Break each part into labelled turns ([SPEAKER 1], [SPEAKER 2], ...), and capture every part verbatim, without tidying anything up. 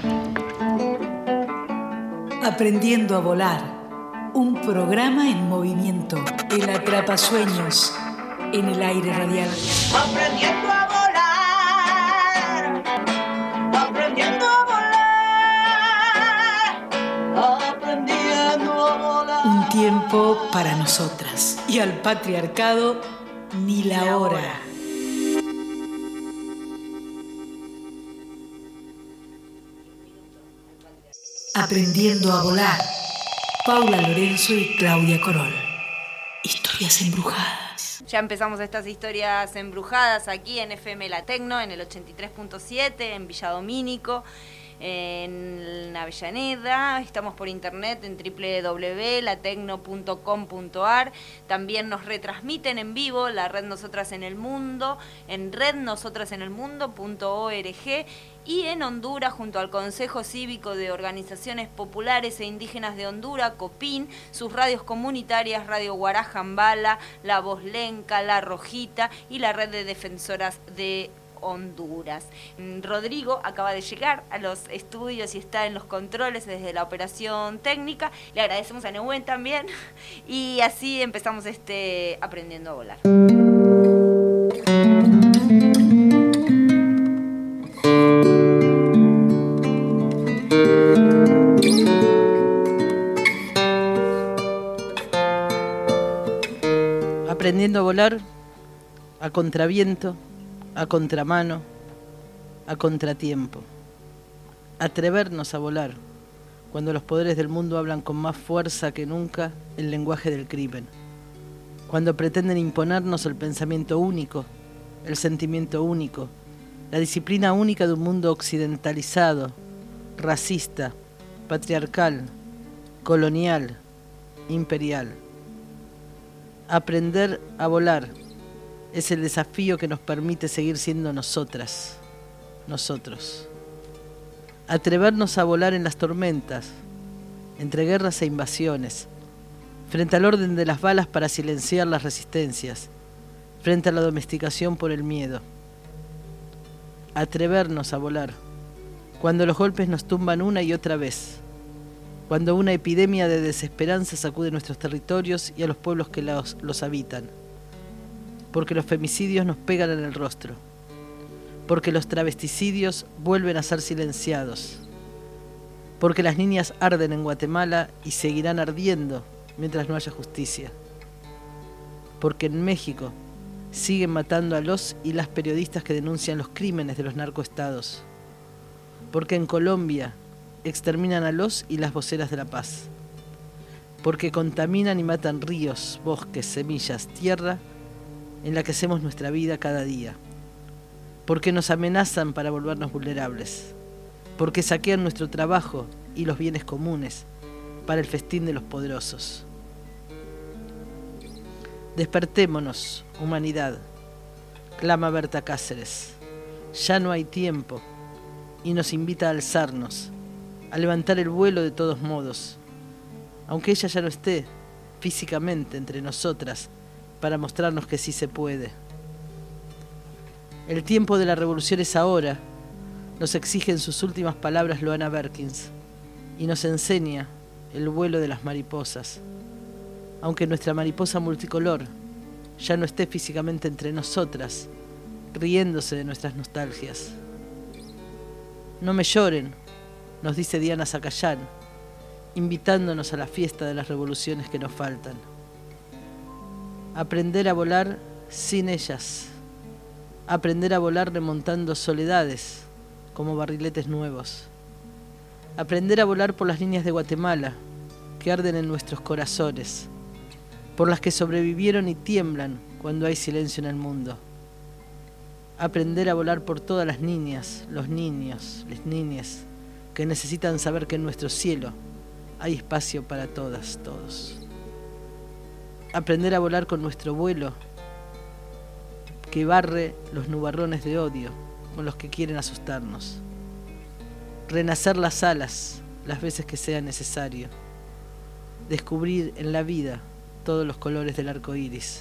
[SPEAKER 1] Aprendiendo a volar, un programa en movimiento, el atrapasueños en el aire radial.
[SPEAKER 2] Aprendiendo a volar, aprendiendo a volar, aprendiendo a volar.
[SPEAKER 1] Un tiempo para nosotras y al patriarcado ni la hora. Aprendiendo a volar. Paula Lorenzo y Claudia Corol. Historias embrujadas.
[SPEAKER 3] Ya empezamos estas historias embrujadas aquí en F M La Tecno, en el ochenta y tres punto siete, en Villa Domínico, en Avellaneda. Estamos por internet en doble u doble u doble u punto la tecno punto com punto a r. También nos retransmiten en vivo la red Nosotras en el Mundo, en red nosotras en el mundo punto org. Y en Honduras, junto al Consejo Cívico de Organizaciones Populares e Indígenas de Honduras, COPIN, sus radios comunitarias, Radio Guarajambala, La Voz Lenca, La Rojita y la Red de Defensoras de Honduras. Rodrigo acaba de llegar a los estudios y está en los controles desde la operación técnica. Le agradecemos a Nehuen también. Y así empezamos este Aprendiendo a Volar.
[SPEAKER 4] Aprendiendo a volar, a contraviento, a contramano, a contratiempo. Atrevernos a volar, cuando los poderes del mundo hablan con más fuerza que nunca el lenguaje del crimen. Cuando pretenden imponernos el pensamiento único, el sentimiento único, la disciplina única de un mundo occidentalizado, racista, patriarcal, colonial, imperial. Aprender a volar es el desafío que nos permite seguir siendo nosotras, nosotros. Atrevernos a volar en las tormentas, entre guerras e invasiones, frente al orden de las balas para silenciar las resistencias, frente a la domesticación por el miedo. Atrevernos a volar, cuando los golpes nos tumban una y otra vez, cuando una epidemia de desesperanza sacude nuestros territorios y a los pueblos que los, los habitan, porque los femicidios nos pegan en el rostro, porque los travesticidios vuelven a ser silenciados, porque las niñas arden en Guatemala y seguirán ardiendo mientras no haya justicia, porque en México siguen matando a los y las periodistas que denuncian los crímenes de los narcoestados, porque en Colombia exterminan a los y las voceras de la paz, porque contaminan y matan ríos, bosques, semillas, tierra en la que hacemos nuestra vida cada día, porque nos amenazan para volvernos vulnerables, porque saquean nuestro trabajo y los bienes comunes para el festín de los poderosos. Despertémonos, humanidad, clama Berta Cáceres. Ya no hay tiempo, y nos invita a alzarnos, a levantar el vuelo de todos modos, aunque ella ya no esté físicamente entre nosotras para mostrarnos que sí se puede. El tiempo de la revolución es ahora, nos exige en sus últimas palabras Loana Berkins, y nos enseña el vuelo de las mariposas, aunque nuestra mariposa multicolor ya no esté físicamente entre nosotras, riéndose de nuestras nostalgias. No me lloren, nos dice Diana Zacayán, invitándonos a la fiesta de las revoluciones que nos faltan. Aprender a volar sin ellas. Aprender a volar remontando soledades como barriletes nuevos. Aprender a volar por las líneas de Guatemala que arden en nuestros corazones, por las que sobrevivieron y tiemblan cuando hay silencio en el mundo. Aprender a volar por todas las niñas, los niños, las niñas que necesitan saber que en nuestro cielo hay espacio para todas, todos. Aprender a volar con nuestro vuelo que barre los nubarrones de odio con los que quieren asustarnos. Renacer las alas las veces que sea necesario. Descubrir en la vida todos los colores del arco iris.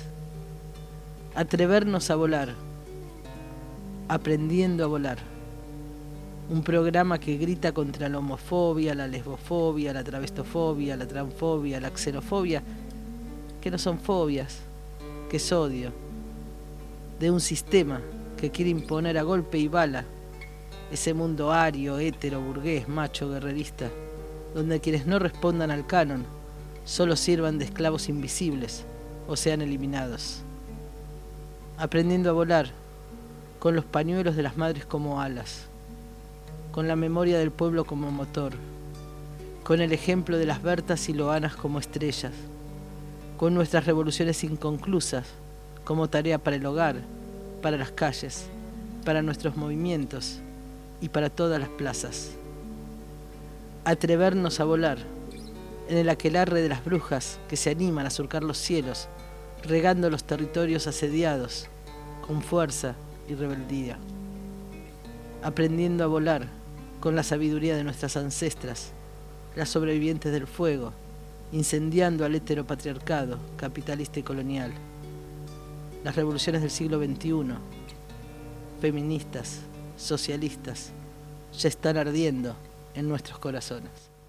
[SPEAKER 4] Atrevernos a volar, aprendiendo a volar. Un programa que grita contra la homofobia, la lesbofobia, la travestofobia, la transfobia, la xenofobia, que no son fobias, que es odio, de un sistema que quiere imponer a golpe y bala ese mundo ario, hétero, burgués, macho, guerrerista, donde quienes no respondan al canon solo sirvan de esclavos invisibles o sean eliminados. Aprendiendo a volar, con los pañuelos de las madres como alas, con la memoria del pueblo como motor, con el ejemplo de las Bertas y Loanas como estrellas, con nuestras revoluciones inconclusas como tarea para el hogar, para las calles, para nuestros movimientos y para todas las plazas. Atrevernos a volar en el aquelarre de las brujas que se animan a surcar los cielos, regando los territorios asediados con fuerza y rebeldía. Aprendiendo a volar con la sabiduría de nuestras ancestras, las sobrevivientes del fuego, incendiando al heteropatriarcado capitalista y colonial. Las revoluciones del siglo veintiuno, feministas, socialistas, ya están ardiendo en nuestros corazones.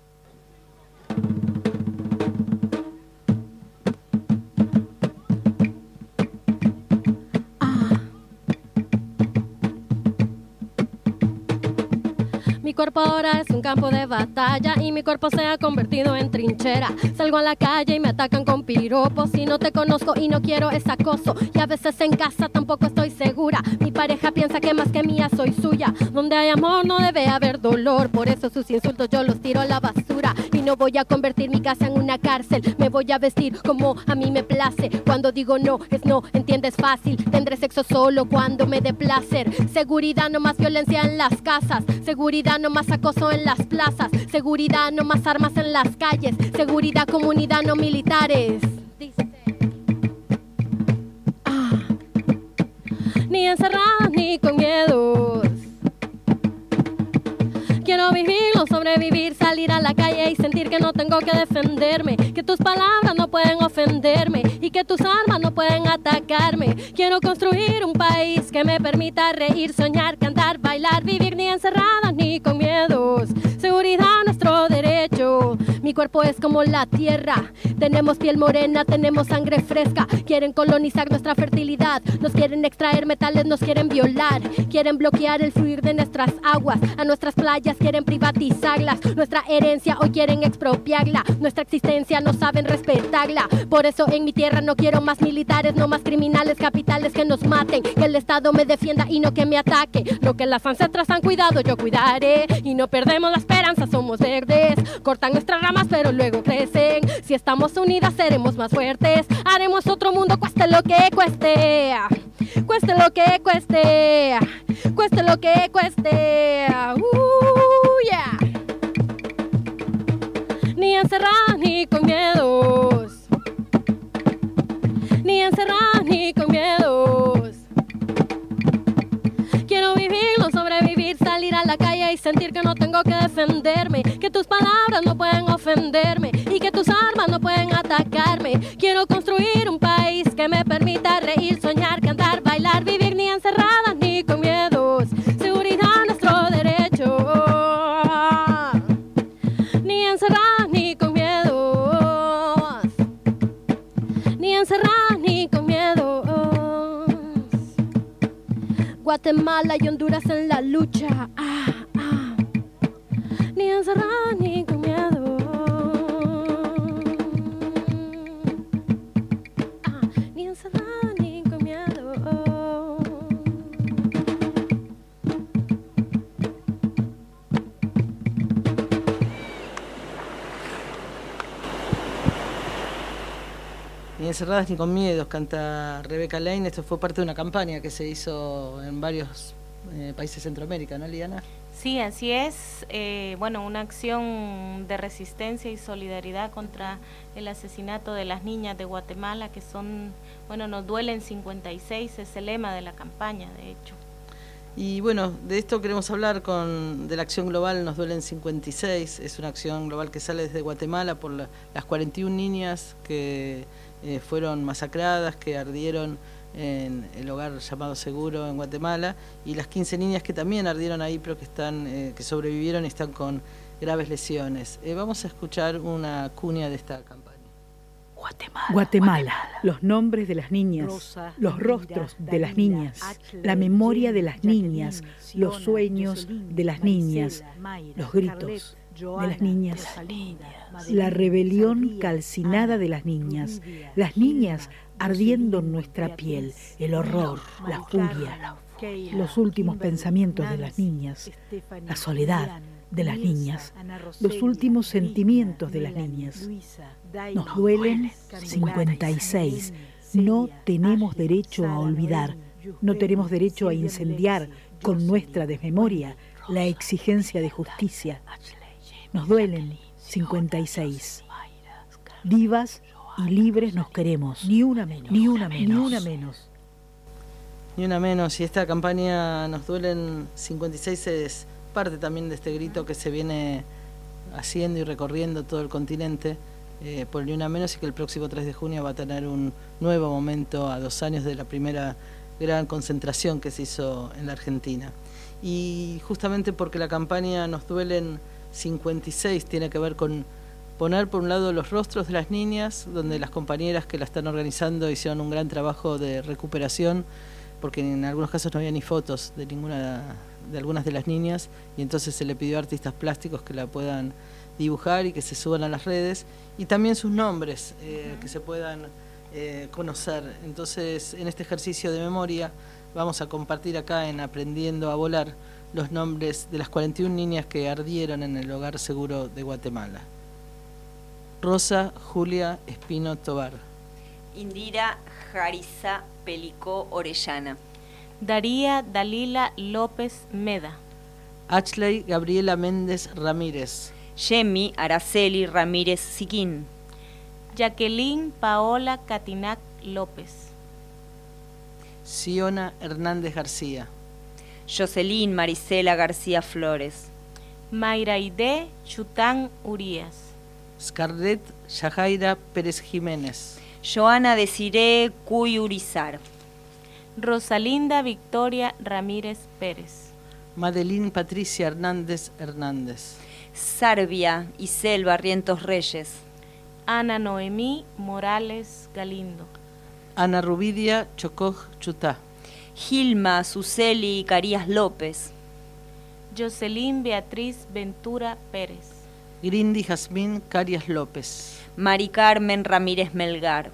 [SPEAKER 5] Mi cuerpo ahora es un campo de batalla y mi cuerpo se ha convertido en trinchera. Salgo a la calle y me atacan con piropos. Si no te conozco y no quiero es acoso. Y a veces en casa tampoco estoy segura. Mi pareja piensa que más que mía soy suya. Donde hay amor no debe haber dolor. Por eso sus insultos yo los tiro a la basura. Y no voy a convertir mi casa en una cárcel. Me voy a vestir como a mí me place. Cuando digo no es no, entiendes fácil. Tendré sexo solo cuando me dé placer. Seguridad, no más violencia en las casas. Seguridad, no más acoso en las plazas. Seguridad, no más armas en las calles. Seguridad, comunidad, no militares. Dice. Ah. Ni encerradas ni con miedos. Quiero vivir, no sobrevivir, salir a la calle y sentir que no tengo que defenderme, que tus palabras no pueden ofenderme y que tus armas no pueden atacarme. Quiero construir un país que me permita reír, soñar, cantar, bailar, vivir ni encerradas ni con miedos. Seguridad, nuestro derecho. Mi cuerpo es como la tierra. Tenemos piel morena, tenemos sangre fresca. Quieren colonizar nuestra fertilidad. Nos quieren extraer metales, nos quieren violar. Quieren bloquear el fluir de nuestras aguas. A nuestras playas quieren privatizarlas. Nuestra herencia hoy quieren expropiarla. Nuestra existencia no saben respetarla. Por eso en mi tierra no quiero más militares, no más criminales capitales que nos maten. Que el Estado me defienda y no que me ataque. Lo que las ancestras han cuidado yo cuidaré. Y no perdemos la esperanza, somos verdes. Cortan nuestras ramas pero luego crecen. Si estamos unidas seremos más fuertes. Haremos otro mundo cueste lo que cueste. Cueste lo que cueste. Cueste lo que cueste. Uh, yeah. Ni encerradas ni con miedos. Ni encerradas ni con miedos. Quiero vivir, no sobrevivir, salir a la calle y sentir que no tengo que defenderme, que tus palabras no pueden ofenderme y que tus armas no pueden atacarme. Quiero construir un país que me permita reír, soñar, cantar, bailar, vivir ni encerradas ni con miedos. Seguridad, nuestro derecho. Ni encerradas ni con miedos. Ni encerradas ni con miedos. Guatemala y Honduras en la lucha. Ah, ah. Ni encerrada ni con miedo. Ah, ni encerrada ni con miedo.
[SPEAKER 4] Ni encerradas ni con miedos, canta Rebeca Lane. Esto fue parte de una campaña que se hizo en varios eh, países de Centroamérica, ¿no, Liana?
[SPEAKER 6] Sí, así es. Eh, bueno, una acción de resistencia y solidaridad contra el asesinato de las niñas de Guatemala, que son, bueno, nos duelen cincuenta y seis, es el lema de la campaña, de hecho.
[SPEAKER 4] Y bueno, de esto queremos hablar con de la acción global Nos Duelen cincuenta y seis. Es una acción global que sale desde Guatemala por la, las cuarenta y una niñas que eh, fueron masacradas, que ardieron en el hogar llamado Seguro en Guatemala, y las quince niñas que también ardieron ahí, pero que están eh, que sobrevivieron y están con graves lesiones. Eh, vamos a escuchar una cuña de esta campaña.
[SPEAKER 1] Guatemala, Guatemala, los nombres de las niñas, Rosa, los rostros de las niñas, la memoria de las niñas, los sueños de las niñas, los gritos de las niñas, la rebelión calcinada de las niñas, las niñas ardiendo en nuestra piel, el horror, la furia, los últimos pensamientos de las niñas, la soledad de las niñas, los últimos sentimientos de las niñas. Nos duelen cincuenta y seis. No tenemos derecho a olvidar, no tenemos derecho a incendiar con nuestra desmemoria la exigencia de justicia. Nos duelen cincuenta y seis. Vivas y libres nos queremos, ni una menos, ni una menos, ni una menos.
[SPEAKER 4] Ni una menos, y esta campaña Nos duelen cincuenta y seis es parte también de este grito que se viene haciendo y recorriendo todo el continente eh, por Ni una menos, y que el próximo tres de junio va a tener un nuevo momento a dos años de la primera gran concentración que se hizo en la Argentina. Y justamente porque la campaña Nos duelen cincuenta y seis tiene que ver con poner por un lado los rostros de las niñas, donde las compañeras que la están organizando hicieron un gran trabajo de recuperación, porque en algunos casos no había ni fotos de ninguna de algunas de las niñas, y entonces se le pidió a artistas plásticos que la puedan dibujar y que se suban a las redes, y también sus nombres eh, uh-huh. que se puedan eh, conocer. Entonces, en este ejercicio de memoria vamos a compartir acá en Aprendiendo a Volar los nombres de las cuarenta y una niñas que ardieron en el Hogar Seguro de Guatemala. Rosa Julia Espino Tobar.
[SPEAKER 3] Indira Jarisa Pelicó Orellana.
[SPEAKER 6] Daría Dalila López Meda.
[SPEAKER 4] Ashley Gabriela Méndez Ramírez.
[SPEAKER 3] Yemi Araceli Ramírez Siquín.
[SPEAKER 6] Jacqueline Paola Catinac López.
[SPEAKER 4] Siona Hernández García.
[SPEAKER 3] Jocelyn Marisela García Flores.
[SPEAKER 6] Mayraide Chután Urías.
[SPEAKER 4] Scarlett Yajaira Pérez Jiménez.
[SPEAKER 3] Joana Desiré Cuy Urizar.
[SPEAKER 6] Rosalinda Victoria Ramírez Pérez.
[SPEAKER 4] Madeline Patricia Hernández Hernández.
[SPEAKER 3] Sarvia Isel Barrientos Reyes.
[SPEAKER 6] Ana Noemí Morales Galindo.
[SPEAKER 4] Ana Rubidia Chocoj Chutá.
[SPEAKER 3] Gilma Suseli Carías López.
[SPEAKER 6] Jocelyn Beatriz Ventura Pérez.
[SPEAKER 4] Grindy Jazmín Carias López.
[SPEAKER 3] Mari Carmen Ramírez Melgar.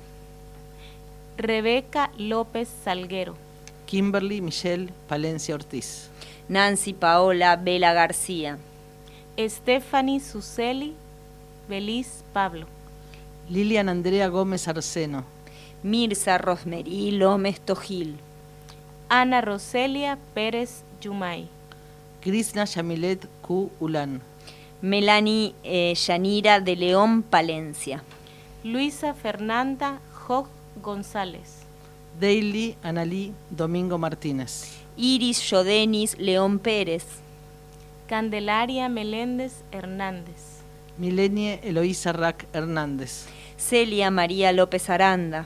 [SPEAKER 6] Rebeca López Salguero.
[SPEAKER 4] Kimberly Michelle Palencia Ortiz.
[SPEAKER 3] Nancy Paola Vela García.
[SPEAKER 6] Stephanie Suseli Beliz Pablo.
[SPEAKER 4] Lilian Andrea Gómez Arseno.
[SPEAKER 3] Mirza Rosmery Lómez Tojil.
[SPEAKER 6] Ana Roselia Pérez Yumay.
[SPEAKER 4] Krishna Yamilet Q. Ulán.
[SPEAKER 3] Melanie eh, Yanira de León Palencia.
[SPEAKER 6] Luisa Fernanda Joj González.
[SPEAKER 4] Daily Analí Domingo Martínez.
[SPEAKER 3] Iris Yodenis León Pérez.
[SPEAKER 6] Candelaria Meléndez Hernández.
[SPEAKER 4] Milenie Eloísa Rack Hernández.
[SPEAKER 3] Celia María López Aranda.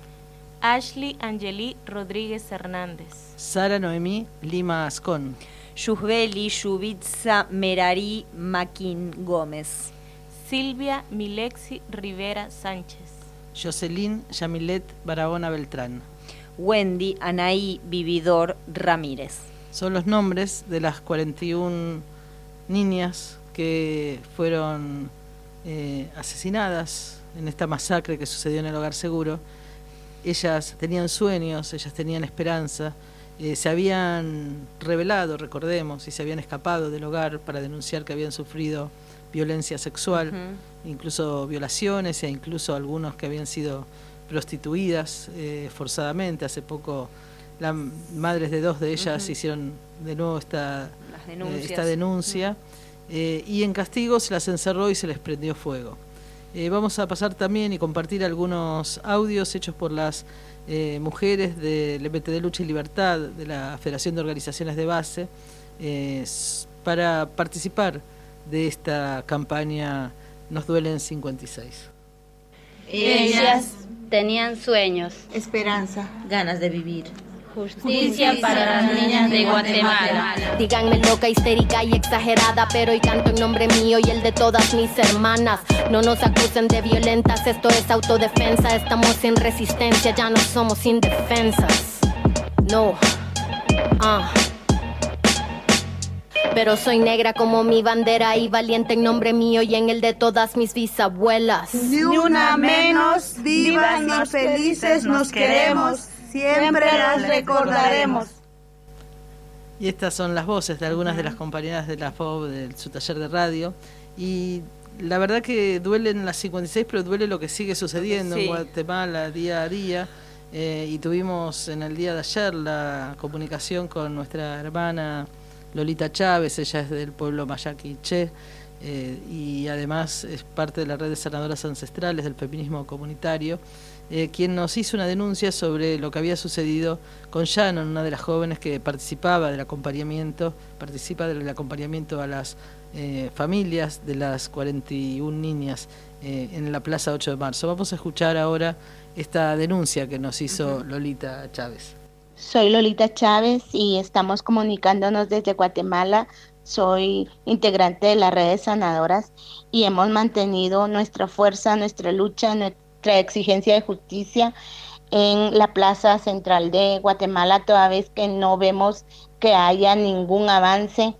[SPEAKER 6] Ashley Angeli Rodríguez Hernández.
[SPEAKER 4] Sara Noemí Lima Ascón.
[SPEAKER 3] Yusbeli Yubitsa Merari Maquín Gómez.
[SPEAKER 6] Silvia Milexi Rivera Sánchez.
[SPEAKER 4] Jocelyn Yamilet Barahona Beltrán.
[SPEAKER 3] Wendy Anaí Vividor Ramírez.
[SPEAKER 4] Son los nombres de las cuarenta y una niñas que fueron eh, asesinadas en esta masacre que sucedió en el Hogar Seguro. Ellas tenían sueños, ellas tenían esperanza, eh, se habían rebelado, recordemos, y se habían escapado del hogar para denunciar que habían sufrido violencia sexual, uh-huh. incluso violaciones e incluso algunos que habían sido prostituidas eh, forzadamente. Hace poco las madres de dos de ellas uh-huh. hicieron de nuevo esta, eh, esta denuncia uh-huh. eh, y en castigo se las encerró y se les prendió fuego. Eh, vamos a pasar también y compartir algunos audios hechos por las eh, mujeres del M T D Lucha y Libertad, de la Federación de Organizaciones de Base, eh, para participar de esta campaña Nos duelen cincuenta y seis.
[SPEAKER 2] Ellas
[SPEAKER 7] Tenían sueños,
[SPEAKER 8] esperanza, ganas de vivir.
[SPEAKER 7] Justicia para las niñas de Guatemala.
[SPEAKER 5] Díganme loca, histérica y exagerada, pero hoy canto en nombre mío y el de todas mis hermanas. No nos acusen de violentas, esto es autodefensa. Estamos sin resistencia, ya no somos indefensas. No, ah. Pero soy negra como mi bandera y valiente en nombre mío y en el de todas mis bisabuelas.
[SPEAKER 2] Ni una menos, vivas y felices nos queremos. Siempre las recordaremos.
[SPEAKER 4] Y estas son las voces de algunas de las compañeras de la F O B, de su taller de radio. Y la verdad que duelen las cincuenta y seis, pero duele lo que sigue sucediendo sí. en Guatemala día a día. Eh, y tuvimos en el día de ayer la comunicación con nuestra hermana Lolita Chávez. Ella es del pueblo Maya Quiché. Eh, y además es parte de la red de sanadoras ancestrales del feminismo comunitario. Eh, quien nos hizo una denuncia sobre lo que había sucedido con Shannon, una de las jóvenes que participaba del acompañamiento, participa del acompañamiento a las eh, familias de las cuarenta y una niñas eh, en la Plaza ocho de marzo. Vamos a escuchar ahora esta denuncia que nos hizo uh-huh. Lolita Chávez.
[SPEAKER 9] Soy Lolita Chávez y estamos comunicándonos desde Guatemala. Soy integrante de la red de sanadoras y hemos mantenido nuestra fuerza, nuestra lucha, nuestra exigencia de justicia en la plaza central de Guatemala, toda vez que no vemos que haya ningún avance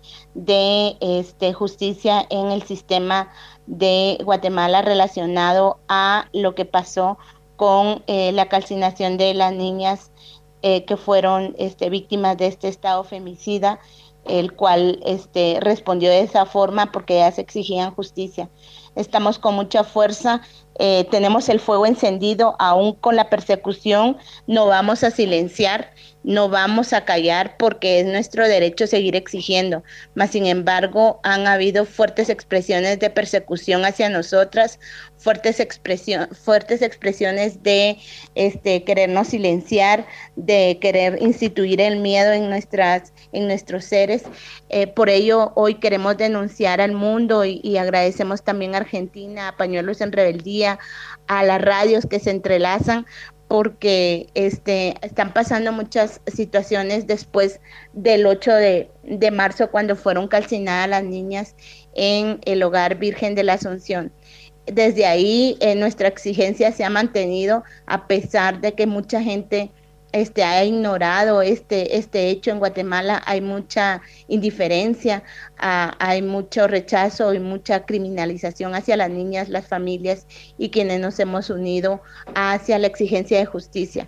[SPEAKER 9] de este, justicia en el sistema de Guatemala relacionado a lo que pasó con eh, la calcinación de las niñas eh, que fueron este, víctimas de este estado femicida, el cual este, respondió de esa forma porque ellas exigían justicia. Estamos con mucha fuerza, eh, tenemos el fuego encendido, aún con la persecución, no vamos a silenciar, no vamos a callar porque es nuestro derecho seguir exigiendo. Mas, sin embargo, han habido fuertes expresiones de persecución hacia nosotras, fuertes, expresión, fuertes expresiones de este, querernos silenciar, de querer instituir el miedo en, nuestras, en nuestros seres. Eh, por ello, hoy queremos denunciar al mundo y, y agradecemos también a Argentina, a Pañuelos en Rebeldía, a las radios que se entrelazan, porque este, están pasando muchas situaciones después del ocho de marzo, cuando fueron calcinadas las niñas en el Hogar Virgen de la Asunción. Desde ahí eh, nuestra exigencia se ha mantenido, a pesar de que mucha gente este, ha ignorado este, este hecho en Guatemala. Hay mucha indiferencia, uh, hay mucho rechazo y mucha criminalización hacia las niñas, las familias y quienes nos hemos unido hacia la exigencia de justicia.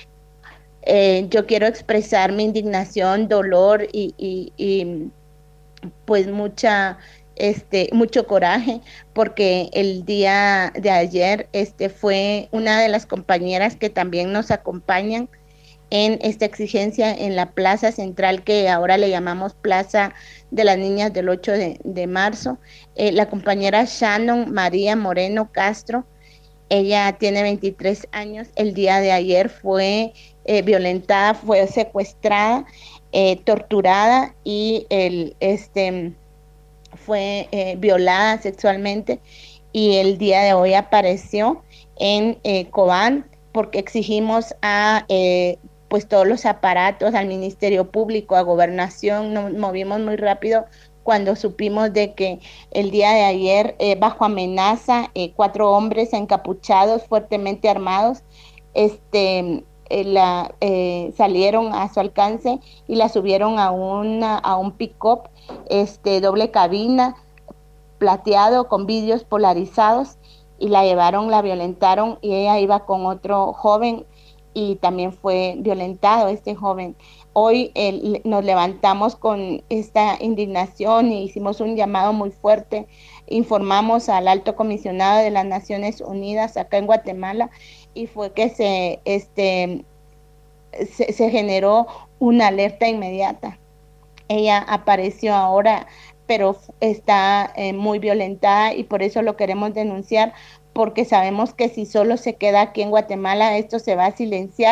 [SPEAKER 9] Eh, yo quiero expresar mi indignación, dolor y, y, y pues mucha... Este, mucho coraje, porque el día de ayer este, fue una de las compañeras que también nos acompañan en esta exigencia en la plaza central, que ahora le llamamos Plaza de las Niñas del ocho de marzo. Eh, la compañera Shannon María Moreno Castro, ella tiene veintitrés años, el día de ayer fue eh, violentada, fue secuestrada, eh, torturada y el este fue eh, violada sexualmente, y el día de hoy apareció en eh, Cobán, porque exigimos a eh, pues todos los aparatos, al Ministerio Público, a Gobernación. Nos movimos muy rápido cuando supimos de que el día de ayer, eh, bajo amenaza, eh, cuatro hombres encapuchados, fuertemente armados, este eh, la, eh, salieron a su alcance y la subieron a, una, a un pick-up este doble cabina plateado con vidrios polarizados, y la llevaron, la violentaron, y ella iba con otro joven y también fue violentado este joven. Hoy eh, nos levantamos con esta indignación y hicimos un llamado muy fuerte, informamos al Alto Comisionado de las Naciones Unidas acá en Guatemala, y fue que se este se, se generó una alerta inmediata. Ella apareció ahora, pero está eh, muy violentada, y por eso lo queremos denunciar, porque sabemos que si solo se queda aquí en Guatemala, esto se va a silenciar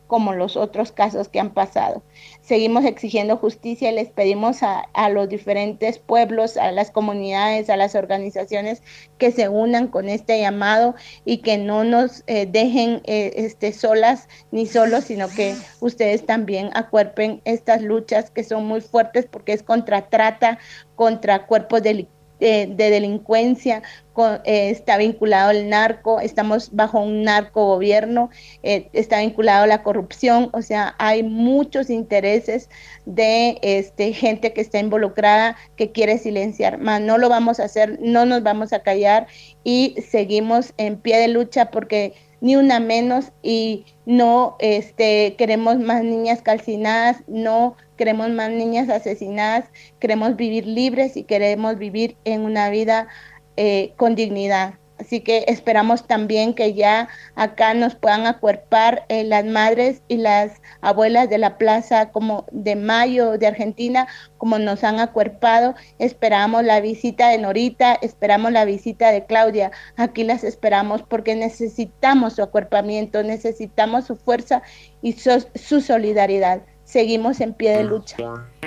[SPEAKER 9] como los otros casos que han pasado. Seguimos exigiendo justicia y les pedimos a, a los diferentes pueblos, a las comunidades, a las organizaciones que se unan con este llamado y que no nos eh, dejen eh, este, solas ni solos, sino que ustedes también acuerpen estas luchas que son muy fuertes, porque es contra trata, contra cuerpos delictivos, De, de delincuencia, con, eh, está vinculado el narco, estamos bajo un narco gobierno, eh, está vinculado a la corrupción, o sea, hay muchos intereses de este, gente que está involucrada, que quiere silenciar, mas no lo vamos a hacer, no nos vamos a callar y seguimos en pie de lucha, porque ni una menos, y no este, queremos más niñas calcinadas, no queremos más niñas asesinadas, queremos vivir libres y queremos vivir en una vida eh, con dignidad. Así que esperamos también que ya acá nos puedan acuerpar eh, las madres y las abuelas de la Plaza como de Mayo de Argentina, como nos han acuerpado. Esperamos la visita de Norita, esperamos la visita de Claudia. Aquí las esperamos porque necesitamos su acuerpamiento, necesitamos su fuerza y su, su solidaridad. Seguimos en pie de lucha.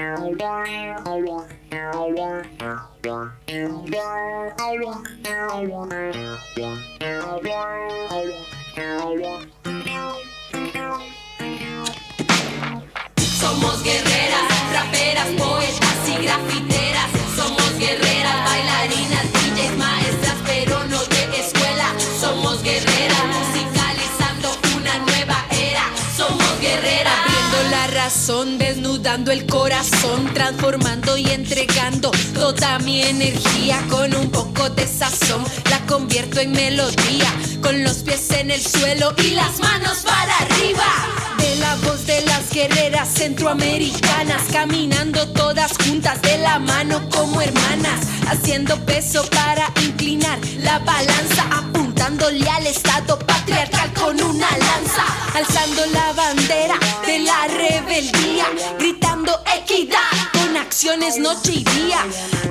[SPEAKER 10] Somos guerreras, raperas, poetas y grafiteras. Somos guerreras, bailarinas, D Js, maestras, pero no de escuela. Somos guerreras, musicalizando una nueva era. Somos guerreras, abriendo la razón, desnudando el corazón, transformando y entregando toda mi energía con un poco de sazón. La convierto en melodía, con los pies en el suelo y las manos para arriba. De la voz de las guerreras centroamericanas, caminando todas juntas de la mano como hermanas, haciendo peso para inclinar la balanza, apuntándole al estado patriarcal con una lanza, alzando la bandera de la rebeldía, gritando equidad con acciones noche y día,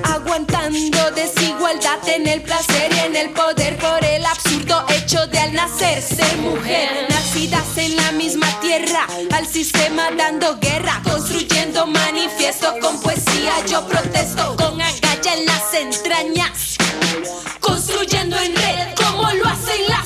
[SPEAKER 10] aguantando desigualdad en el placer y en el poder por el absurdo hecho de al nacer ser mujer, nacidas en la misma tierra, al sistema dando guerra, construyendo manifiesto con poesía. Yo protesto con agalla en las entrañas, construyendo en red como lo hacen las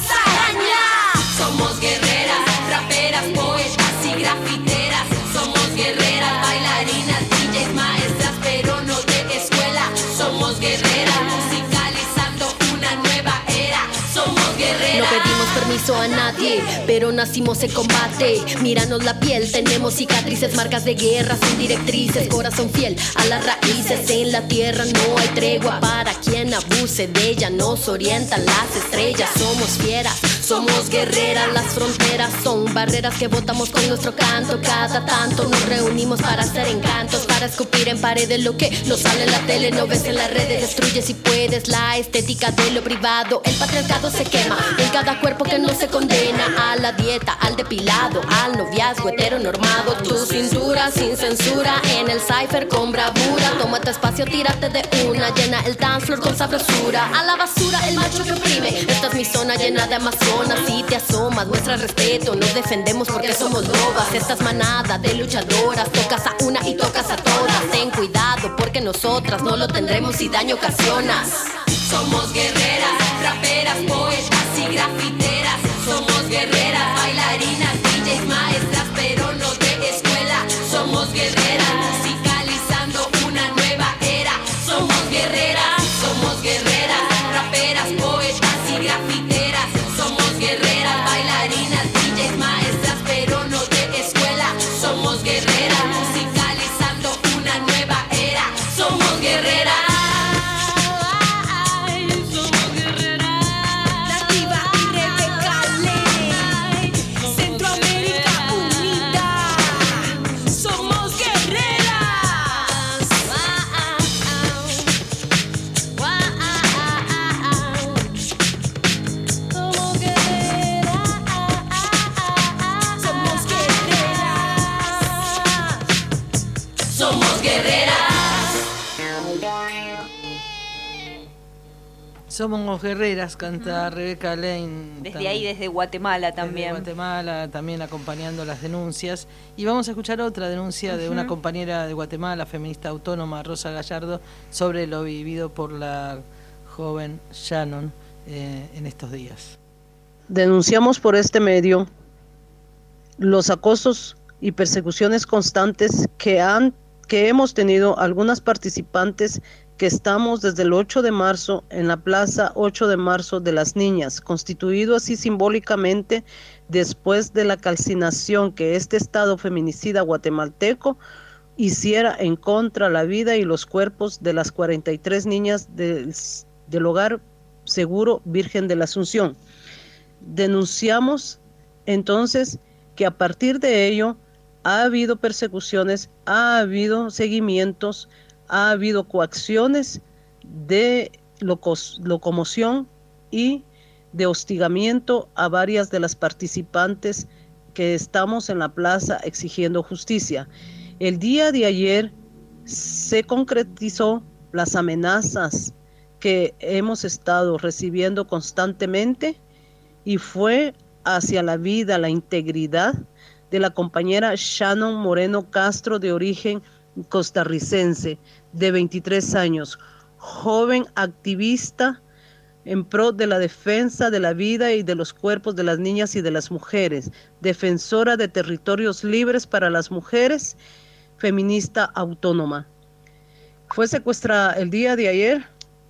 [SPEAKER 10] arañas. Somos guerreras, raperas, poetas y grafiteras. Somos guerreras, bailarinas, D Js, maestras, pero no de escuela. Somos guerreras, musicalizando una nueva era. Somos guerreras.
[SPEAKER 5] No pedimos permiso a nadie, pero nacimos en combate. Míranos la piel, tenemos cicatrices, marcas de guerra sin directrices. Corazón fiel a las raíces, en la tierra no hay tregua para quien abuse de ella. Nos orientan las estrellas, somos fieras, somos guerreras. Las fronteras son barreras que botamos con nuestro canto. Cada tanto nos reunimos para hacer encantos, para escupir en paredes lo que no sale en la tele, no ves en las redes. Destruye si puedes la estética de lo privado. El patriarcado se quema en cada cuerpo que no se condena a la dieta, al depilado, al noviazgo heteronormado. Tu cintura sin censura en el cypher con bravura. Toma tu espacio, tírate de una, llena el dance floor con sabrosura. A la basura el macho que oprime, esta es mi zona llena de amazonas. Si te asomas, muestra respeto, nos defendemos porque somos lobas. Estas manadas de luchadoras, tocas a una y tocas a todas. Ten cuidado porque nosotras no lo tendremos si daño ocasionas.
[SPEAKER 10] Somos guerreras, raperas, poetas y grafiteras. Somos guerreras, bailarinas, D Js, maestras, pero no de escuela. Somos guerreras, musicalizando una nueva era. Somos guerreras, somos guerreras, raperas, poetas y grafiteras. Somos guerreras, bailarinas, D Js, maestras, pero no de escuela. Somos guerreras, musicalizando una nueva era. Somos guerreras. Nativa y Rebeca Ley.
[SPEAKER 4] Somos guerreras, canta uh-huh. Rebeca Lane.
[SPEAKER 3] Desde también. ahí, desde Guatemala también.
[SPEAKER 4] Desde Guatemala, también acompañando las denuncias. Y vamos a escuchar otra denuncia uh-huh. de una compañera de Guatemala, feminista autónoma, Rosa Gallardo, sobre lo vivido por la joven Shannon eh, en estos días.
[SPEAKER 11] Denunciamos por este medio los acosos y persecuciones constantes que han que hemos tenido algunas participantes que estamos desde el ocho de marzo en la Plaza ocho de marzo de las Niñas, constituido así simbólicamente después de la calcinación que este Estado feminicida guatemalteco hiciera en contra la vida y los cuerpos de las cuarenta y tres niñas del, del Hogar Seguro Virgen de la Asunción. Denunciamos entonces que a partir de ello ha habido persecuciones, ha habido seguimientos, ha habido coacciones de locos, locomoción y de hostigamiento a varias de las participantes que estamos en la plaza exigiendo justicia. El día de ayer se concretizó las amenazas que hemos estado recibiendo constantemente y fue hacia la vida, la integridad de la compañera Shannon Moreno Castro, de origen costarricense, de veintitrés años, joven activista en pro de la defensa de la vida y de los cuerpos de las niñas y de las mujeres, defensora de territorios libres para las mujeres, feminista autónoma. Fue secuestrada el día de ayer,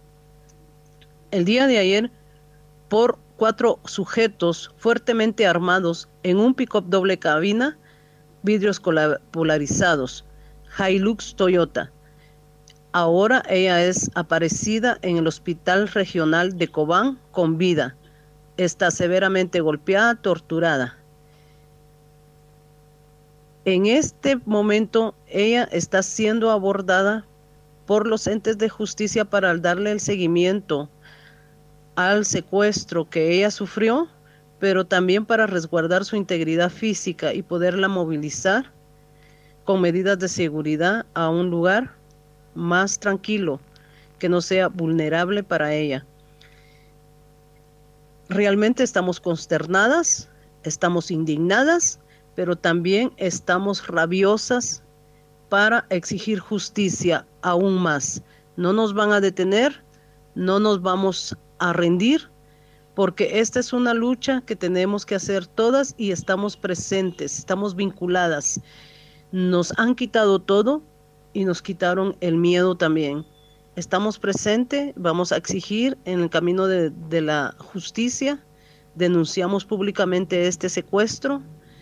[SPEAKER 11] el día de ayer por cuatro sujetos fuertemente armados en un pick-up doble cabina, vidrios polarizados, Hilux Toyota. Ahora ella es aparecida en el Hospital Regional de Cobán con vida. Está severamente golpeada, torturada. En este momento ella está siendo abordada por los entes de justicia para darle el seguimiento al secuestro que ella sufrió, pero también para resguardar su integridad física y poderla movilizar con medidas de seguridad a un lugar más tranquilo, que no sea vulnerable para ella. Realmente estamos consternadas, estamos indignadas, pero también estamos rabiosas para exigir justicia aún más. No nos van a detener, no nos vamos a rendir, porque esta es una lucha que tenemos que hacer todas y estamos presentes, estamos vinculadas. Nos han quitado todo y nos quitaron el miedo también. Estamos presentes, vamos a exigir en el camino de, de la justicia, denunciamos públicamente este secuestro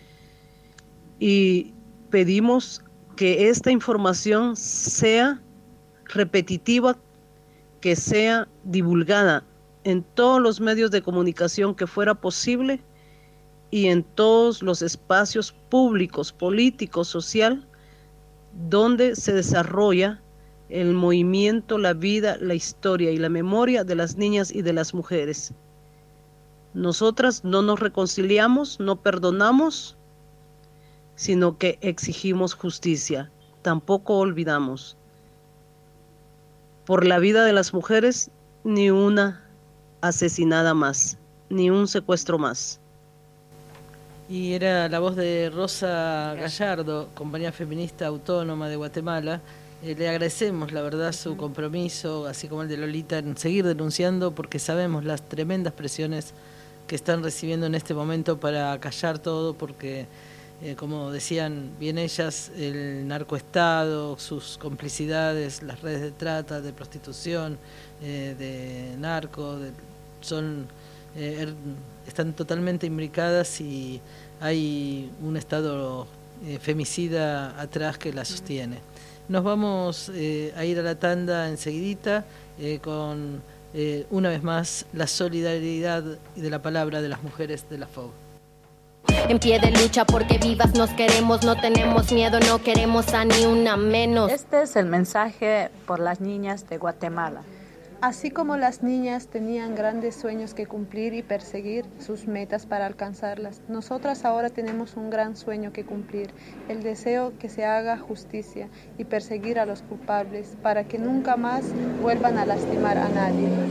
[SPEAKER 11] y pedimos que esta información sea repetitiva, que sea divulgada en todos los medios de comunicación que fuera posible y en todos los espacios públicos, políticos, social, donde se desarrolla el movimiento, la vida, la historia y la memoria de las niñas y de las mujeres. Nosotras no nos reconciliamos, no perdonamos, sino que exigimos justicia. Tampoco olvidamos. Por la vida de las mujeres, ni una asesinada más, ni un secuestro más.
[SPEAKER 4] Y era la voz de Rosa Gallardo, compañera feminista autónoma de Guatemala. Eh, le agradecemos, la verdad, su compromiso, así como el de Lolita, en seguir denunciando, porque sabemos las tremendas presiones que están recibiendo en este momento para callar todo, porque, eh, como decían bien ellas, el narcoestado, sus complicidades, las redes de trata, de prostitución, eh, de narco, de, son eh, er, están totalmente imbricadas y hay un estado eh, femicida atrás que la sostiene. Nos vamos eh, a ir a la tanda enseguidita eh, con eh, una vez más la solidaridad de la palabra de las mujeres de la F O B.
[SPEAKER 5] En pie de lucha porque vivas nos queremos, no tenemos miedo, no queremos a ni una menos.
[SPEAKER 12] Este es el mensaje por las niñas de Guatemala.
[SPEAKER 13] Así como las niñas tenían grandes sueños que cumplir y perseguir sus metas para alcanzarlas, nosotras ahora tenemos un gran sueño que cumplir, el deseo que se haga justicia y perseguir a los culpables para que nunca más vuelvan a lastimar a nadie.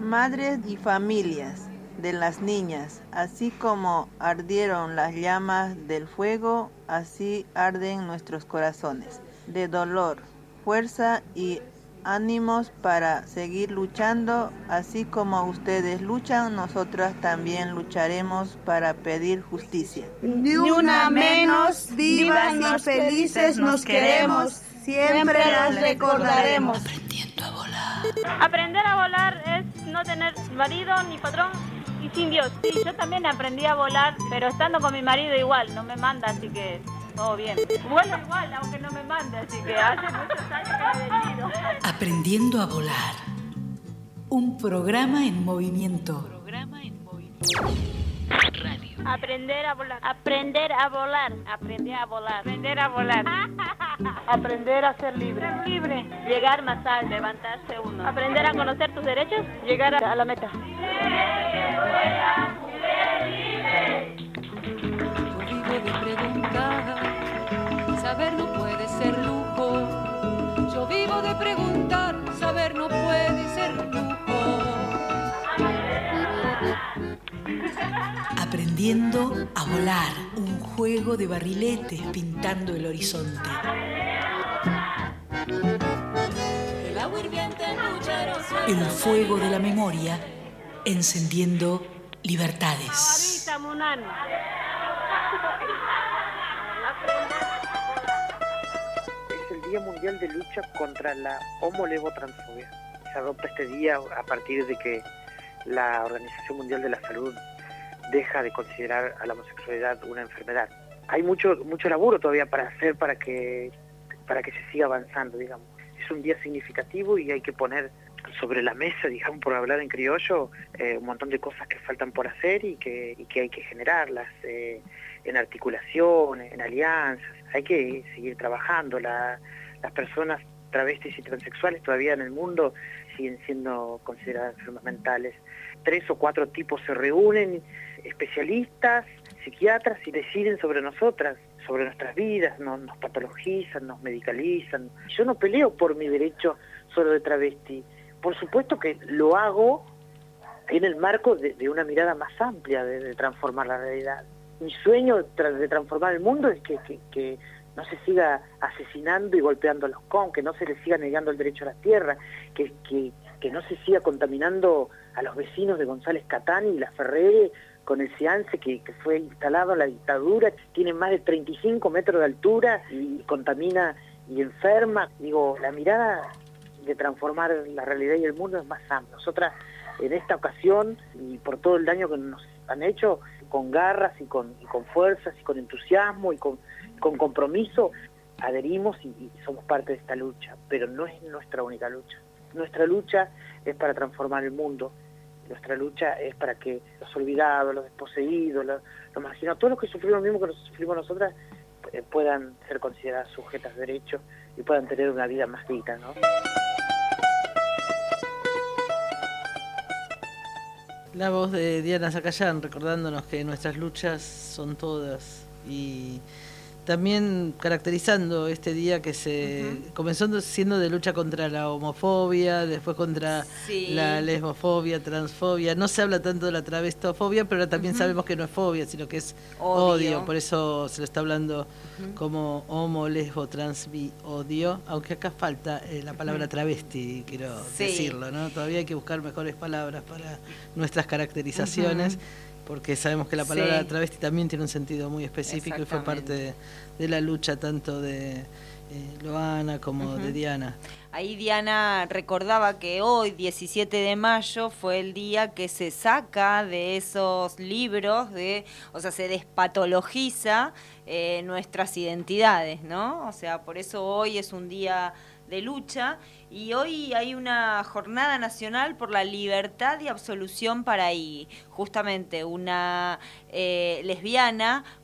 [SPEAKER 14] Madres y familias de las niñas, así como ardieron las llamas del fuego, así arden nuestros corazones, de dolor, fuerza y ánimos para seguir luchando, así como ustedes luchan, nosotras también lucharemos para pedir justicia.
[SPEAKER 2] Ni una menos, vivas y felices nos queremos, siempre las recordaremos.
[SPEAKER 15] Aprendiendo a volar.
[SPEAKER 16] Aprender a volar es no tener marido ni patrón y sin Dios. Sí, yo también aprendí a volar, pero estando con mi marido igual, no me manda, así que todo bien. Vuelo igual, aunque no me mande, así que hace muchos años que me he venido.
[SPEAKER 15] Aprendiendo a volar. Un programa en movimiento.
[SPEAKER 10] Programa en movimiento.
[SPEAKER 16] Radio. Aprender a volar. Aprender a volar. Aprender a volar. Aprender a volar. Aprender a ser libre. Ser libre. Llegar más alto. Levantarse uno. Aprender a conocer tus derechos. Llegar a la meta.
[SPEAKER 10] Yo vivo de preguntar. Saber no puede ser lujo. Yo vivo de preguntar. Saber no puede ser lujo.
[SPEAKER 15] Aprendiendo a volar, un juego de barriletes pintando el horizonte. El fuego de la memoria encendiendo libertades.
[SPEAKER 17] Es el Día Mundial de Lucha contra la homo-lesbo-transfobia. Se adopta este día a partir de que la Organización Mundial de la Salud deja de considerar a la homosexualidad una enfermedad. Hay mucho mucho laburo todavía para hacer para que para que se siga avanzando, digamos. Es un día significativo y hay que poner sobre la mesa, digamos, por hablar en criollo, eh, un montón de cosas que faltan por hacer y que, y que hay que generarlas eh, en articulación, en alianzas. Hay que seguir trabajando. La, las personas travestis y transexuales todavía en el mundo siguen siendo consideradas enfermas mentales. Tres o cuatro tipos se reúnen, especialistas, psiquiatras, y deciden sobre nosotras, sobre nuestras vidas, nos, nos patologizan, nos medicalizan. Yo no peleo por mi derecho solo de travesti. Por supuesto que lo hago en el marco de, de una mirada más amplia de, de transformar la realidad. Mi sueño tra de transformar el mundo es que, que, que no se siga asesinando y golpeando a los con, que no se les siga negando el derecho a la tierra, que, que, que no se siga contaminando a los vecinos de González Catán y La Ferrere con el Ciance que, que fue instalado en la dictadura, tiene más de treinta y cinco metros de altura y contamina y enferma. Digo, la mirada de transformar la realidad y el mundo es más amplia. Nosotras en esta ocasión, y por todo el daño que nos han hecho, con garras y con, y con fuerzas y con entusiasmo y con, con compromiso, adherimos y, y somos parte de esta lucha, pero no es nuestra única lucha. Nuestra lucha es para transformar el mundo. Nuestra lucha es para que los olvidados, los desposeídos, los, los marginados, todos los que sufrimos lo mismo que nos sufrimos nosotras, eh, puedan ser consideradas sujetas de derechos y puedan tener una vida más digna, ¿no?
[SPEAKER 4] La voz de Diana Zacayán recordándonos que nuestras luchas son todas y también caracterizando este día que se uh-huh. comenzó siendo de lucha contra la homofobia, después contra sí. la lesbofobia, transfobia. No se habla tanto de la travestofobia, pero también uh-huh. sabemos que no es fobia, sino que es odio. odio. Por eso se lo está hablando uh-huh. como homo, lesbo, trans, bi, odio. Aunque acá falta eh, la palabra travesti, quiero sí. decirlo, ¿no? Todavía hay que buscar mejores palabras para nuestras caracterizaciones. Uh-huh. Porque sabemos que la palabra sí. travesti también tiene un sentido muy específico y fue parte de, de la lucha tanto de eh, Loana como uh-huh. de Diana.
[SPEAKER 3] Ahí Diana recordaba que hoy, diecisiete de mayo, fue el día que se saca de esos libros, de, o sea, se despatologiza eh, nuestras identidades, ¿no? O sea, por eso hoy es un día de lucha y hoy hay una jornada nacional por la libertad y absolución para I, justamente una eh, lesbiana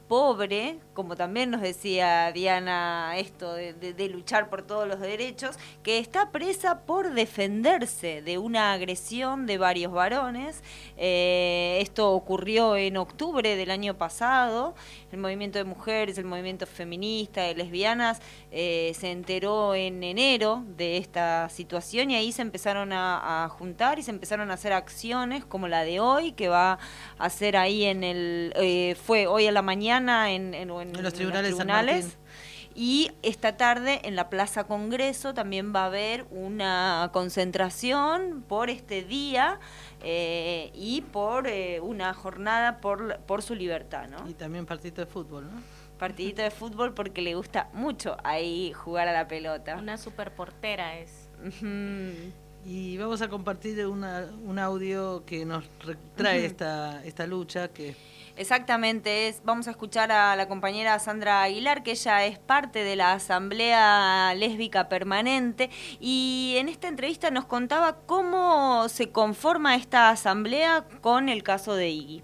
[SPEAKER 3] pobre, como también nos decía Diana, esto de, de, de luchar por todos los derechos, que está presa por defenderse de una agresión de varios varones. Eh, esto ocurrió en octubre del año pasado. El movimiento de mujeres, el movimiento feminista, de lesbianas, eh, se enteró en enero de esta situación y ahí se empezaron a, a juntar y se empezaron a hacer acciones como la de hoy, que va a hacer ahí en el... Eh, fue hoy a la mañana en, en, en, en los tribunales, en los tribunales y esta tarde en la Plaza Congreso también va a haber una concentración por este día eh, y por eh, una jornada por, por su libertad, ¿no?
[SPEAKER 4] Y también partidito de fútbol, ¿no?
[SPEAKER 3] Partidito de fútbol porque le gusta mucho ahí jugar a la pelota.
[SPEAKER 6] Una super portera es.
[SPEAKER 3] Uh-huh.
[SPEAKER 4] Y vamos a compartir una, un audio que nos trae uh-huh. esta, esta lucha que...
[SPEAKER 3] Exactamente, es, vamos a escuchar a la compañera Sandra Aguilar, que ella es parte de la Asamblea Lésbica Permanente, y en esta entrevista nos contaba cómo se conforma esta asamblea con el caso de Iggy.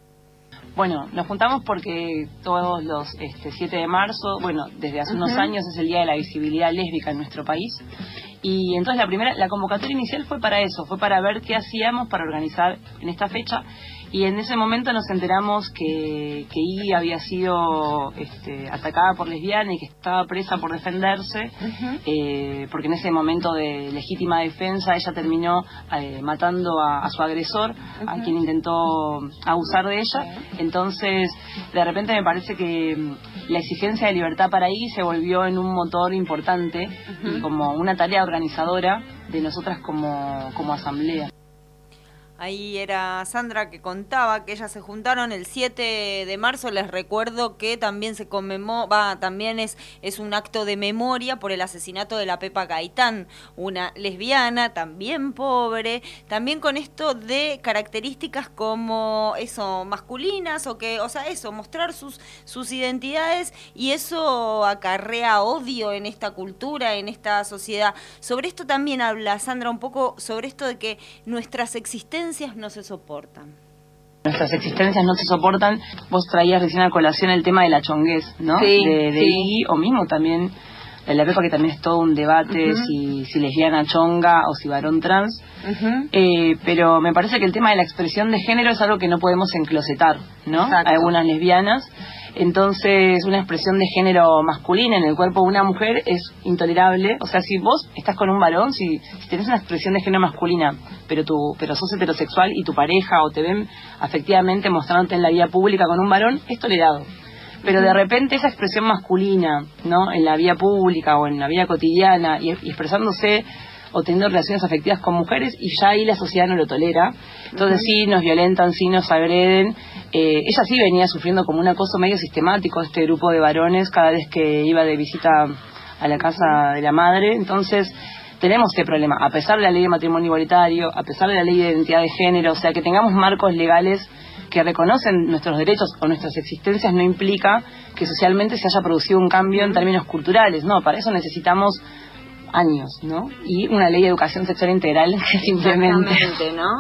[SPEAKER 18] Bueno, nos juntamos porque todos los este, siete de marzo, bueno, desde hace unos uh-huh. años es el Día de la Visibilidad Lésbica en nuestro país, y entonces la primera, la convocatoria inicial fue para eso, fue para ver qué hacíamos para organizar en esta fecha. Y en ese momento nos enteramos que, que Iggy había sido este, atacada por lesbiana y que estaba presa por defenderse, uh-huh. eh, porque en ese momento de legítima defensa ella terminó eh, matando a, a su agresor, uh-huh. a quien intentó abusar de ella. Uh-huh. Entonces, de repente me parece que la exigencia de libertad para Iggy se volvió en un motor importante uh-huh. y como una tarea organizadora de nosotras como, como asamblea.
[SPEAKER 3] Ahí era Sandra que contaba que ellas se juntaron el siete de marzo. Les recuerdo que también se conmemora, va, también es, es un acto de memoria por el asesinato de la Pepa Gaitán, una lesbiana, también pobre, también con esto de características como eso, masculinas, o que, o sea, eso, mostrar sus, sus identidades, y eso acarrea odio en esta cultura, en esta sociedad. Sobre esto también habla Sandra un poco, sobre esto de que nuestras existencias no se soportan.
[SPEAKER 18] Nuestras existencias no se soportan. Vos traías recién a colación el tema de la chonguez, ¿no?
[SPEAKER 3] Sí,
[SPEAKER 18] de, de
[SPEAKER 3] sí.
[SPEAKER 18] Iggy, o mismo también de la Pepa, que también es todo un debate, uh-huh. si, si lesbiana chonga o si varón trans. Uh-huh. Eh, pero me parece que el tema de la expresión de género es algo que no podemos enclosetar, ¿no?
[SPEAKER 3] Exacto.
[SPEAKER 18] Algunas lesbianas. Entonces, una expresión de género masculina en el cuerpo de una mujer es intolerable. O sea, si vos estás con un varón, si, si tenés una expresión de género masculina, pero tu, pero sos heterosexual y tu pareja o te ven afectivamente mostrándote en la vía pública con un varón, es tolerado. Pero de repente esa expresión masculina, ¿no? En la vía pública o en la vía cotidiana y, y expresándose o teniendo relaciones afectivas con mujeres, y ya ahí la sociedad no lo tolera. Entonces uh-huh. sí nos violentan, sí nos agreden. Eh, ella sí venía sufriendo como un acoso medio sistemático de este grupo de varones cada vez que iba de visita a la casa de la madre. Entonces tenemos este problema, a pesar de la ley de matrimonio igualitario, a pesar de la ley de identidad de género, o sea, que tengamos marcos legales que reconocen nuestros derechos o nuestras existencias no implica que socialmente se haya producido un cambio en términos culturales. No, para eso necesitamos años, ¿no? Y una ley de educación sexual integral que simplemente...
[SPEAKER 3] Exactamente, ¿no?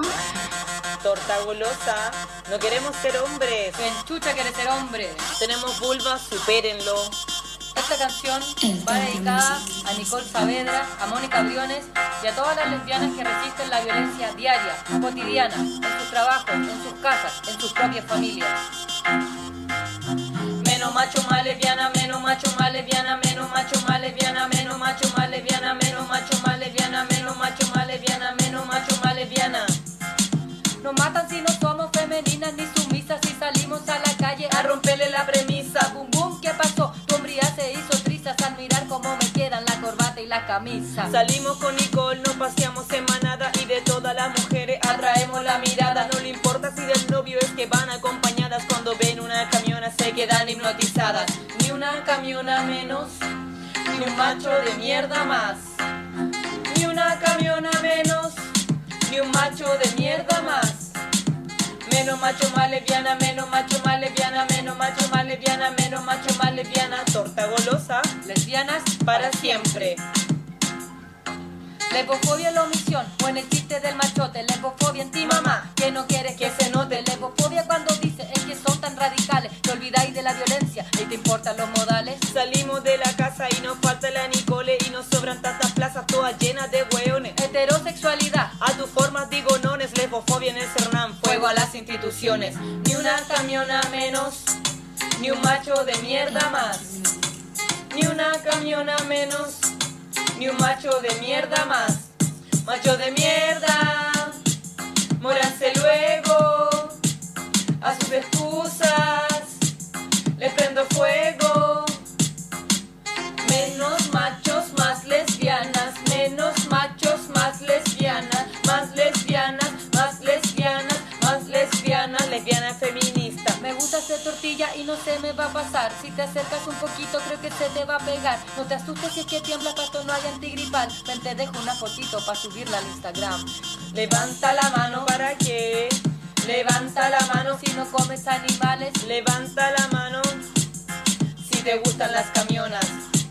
[SPEAKER 19] Torta golosa, no queremos ser hombres.
[SPEAKER 20] En chucha quiere ser hombre.
[SPEAKER 19] Tenemos vulvas, supérenlo.
[SPEAKER 20] Esta canción va dedicada a Nicole Saavedra, a Mónica Briones y a todas las lesbianas que resisten la violencia diaria, cotidiana, en sus trabajos, en sus casas, en sus propias familias.
[SPEAKER 19] Menos macho, más lesbiana, menos macho, más lesbiana, menos macho, más lesbiana, menos macho, más lesbiana, menos macho, más lesbiana, menos macho, más lesbiana, menos macho, más lesbiana.
[SPEAKER 20] Nos matan si no somos femeninas ni sumisas, si salimos a la calle
[SPEAKER 19] a romperle la premisa.
[SPEAKER 20] Bum bum, ¿qué pasó? Tu hombría se hizo trizas al mirar cómo me quedan la corbata y la camisa.
[SPEAKER 19] Salimos con Nicole, nos paseamos en manada y de todas las mujeres atraemos la mirada. No le importa si del novio es que van acompañadas, cuando ven una camiona se quedan hipnotizadas.
[SPEAKER 20] Ni una camiona menos, ni un macho de mierda más.
[SPEAKER 19] Ni una camiona menos, ni un macho de mierda más. Menos macho, más lesbiana, menos macho, más lesbiana, menos macho, más lesbiana, menos macho, más lesbiana. Torta golosa,
[SPEAKER 20] lesbianas
[SPEAKER 19] para siempre.
[SPEAKER 20] Lesbofobia en la omisión, o en el chiste del machote. Lesbofobia en ti, mamá, que no quieres que se note. Lesbofobia cuando dice es que son tan radicales, te olvidáis de la violencia
[SPEAKER 19] homofobia en el Cernam, fuego a las instituciones. Ni una camiona menos, ni un macho de mierda más. Ni una camiona menos, ni un macho de mierda más. Macho de mierda, móranse luego a sus excusas, les prendo fuego. Menos machos, más lesbianas, menos machos, más lesbianas, más lesbianas, más lesbianas, más lesbianas, lesbiana feminista.
[SPEAKER 20] Me gusta hacer tortilla y no se me va a pasar. Si te acercas un poquito creo que se te va a pegar. No te asustes si es que tiembla, pato, no hay antigripal. Ven, te dejo una fotito para subirla al Instagram.
[SPEAKER 19] Levanta la mano, ¿para qué? Levanta la mano
[SPEAKER 20] si no comes animales.
[SPEAKER 19] Levanta la mano si te gustan las camionas.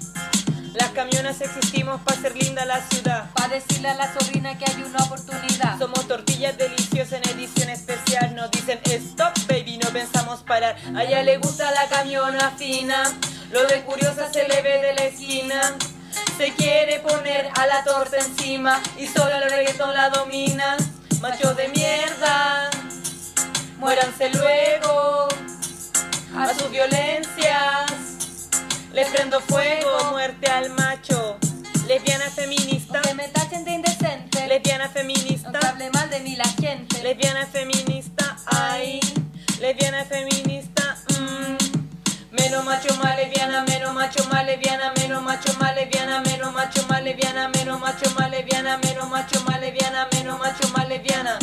[SPEAKER 19] Las camionas existimos para hacer linda la ciudad,
[SPEAKER 20] para decirle a la sobrina que hay una oportunidad.
[SPEAKER 19] Somos tortillas deliciosas en edición especial. Nos dicen stop baby, no pensamos parar. A ella le gusta la camiona fina, lo de curiosa se le ve de la esquina. Se quiere poner a la torta encima y solo el reggaetón la domina. Machos de mierda, muéranse luego a sus violencias. Les prendo fuego, muerte al macho. Lesbiana feminista,
[SPEAKER 20] que me tachen de indecente.
[SPEAKER 19] Lesbiana feminista,
[SPEAKER 20] no hable mal de mí la gente.
[SPEAKER 19] Lesbiana feminista, ay. Lesbiana feminista, mmm. Menos macho más lesbiana, menos macho más lesbiana, menos macho más lesbiana, menos macho más lesbiana, menos macho más lesbiana, menos macho más lesbiana, menos macho más lesbiana.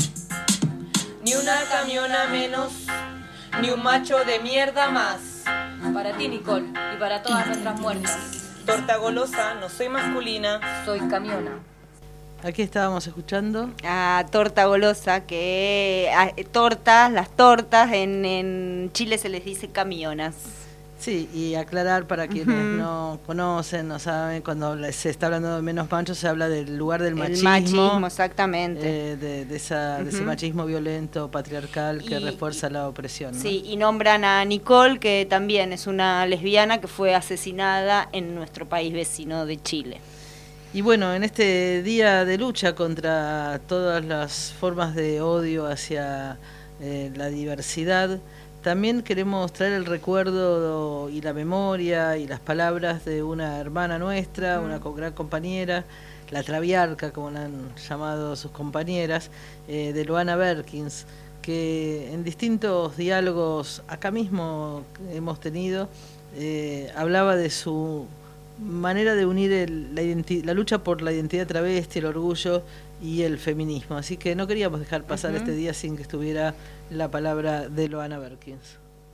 [SPEAKER 19] Ni una camiona menos, ni un macho de mierda más.
[SPEAKER 20] Para ti, Nicole, y para todas nuestras muertas.
[SPEAKER 19] Torta golosa, no soy masculina,
[SPEAKER 20] soy camiona.
[SPEAKER 4] Aquí estábamos escuchando
[SPEAKER 3] a Torta Golosa, que a, tortas, las tortas en, en Chile se les dice camionas.
[SPEAKER 4] Sí, y aclarar para quienes uh-huh. no conocen, no saben, cuando se está hablando de menos machos se habla del lugar del machismo.
[SPEAKER 3] El machismo, exactamente.
[SPEAKER 4] Eh, de, de, esa, uh-huh. de ese machismo violento, patriarcal, que y, refuerza la opresión, ¿no?
[SPEAKER 3] Sí, y nombran a Nicole, que también es una lesbiana que fue asesinada en nuestro país vecino de Chile.
[SPEAKER 4] Y bueno, en este día de lucha contra todas las formas de odio hacia eh, la diversidad, también queremos traer el recuerdo y la memoria y las palabras de una hermana nuestra, mm. una gran compañera, la Traviarca, como la han llamado sus compañeras, eh, de Luana Berkins, que en distintos diálogos acá mismo hemos tenido, eh, hablaba de su manera de unir el, la, identi- la lucha por la identidad travesti, el orgullo y el feminismo. Así que no queríamos dejar pasar uh-huh. este día sin que estuviera la palabra de Luana Berkins.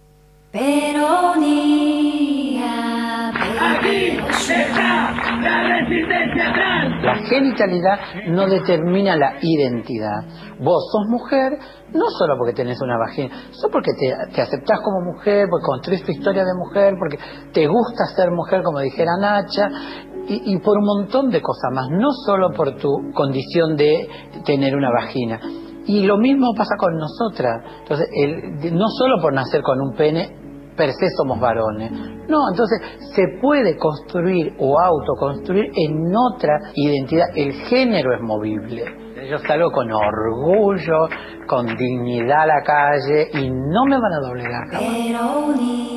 [SPEAKER 10] Peronía, aquí está la resistencia trans.
[SPEAKER 21] La genitalidad no determina la identidad. Vos sos mujer no solo porque tenés una vagina, solo porque te, te aceptás como mujer, porque construís tu historia de mujer, porque te gusta ser mujer, como dijera Nacha, y, y por un montón de cosas más, no solo por tu condición de tener una vagina. Y lo mismo pasa con nosotras. Entonces, el, no solo por nacer con un pene, per se somos varones. No, entonces se puede construir o autoconstruir en otra identidad. El género es movible. Yo salgo con orgullo, con dignidad a la calle y no me van a doblegar jamás.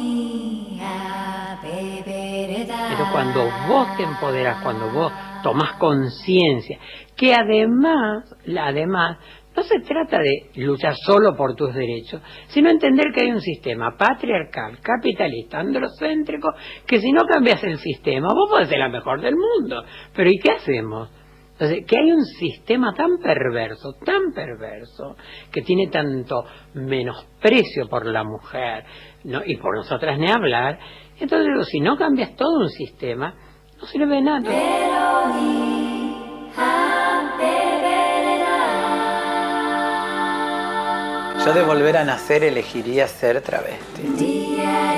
[SPEAKER 22] Pero cuando vos te empoderás, cuando vos tomás conciencia, que además, además, no se trata de luchar solo por tus derechos, sino entender que hay un sistema patriarcal, capitalista, androcéntrico, que si no cambias el sistema, vos podés ser la mejor del mundo. Pero ¿y qué hacemos? Entonces, que hay un sistema tan perverso, tan perverso, que tiene tanto menosprecio por la mujer, ¿no? Y por nosotras ni hablar. Entonces digo, si no cambias todo un sistema, no sirve de nada.
[SPEAKER 21] Yo de volver a nacer elegiría ser travesti.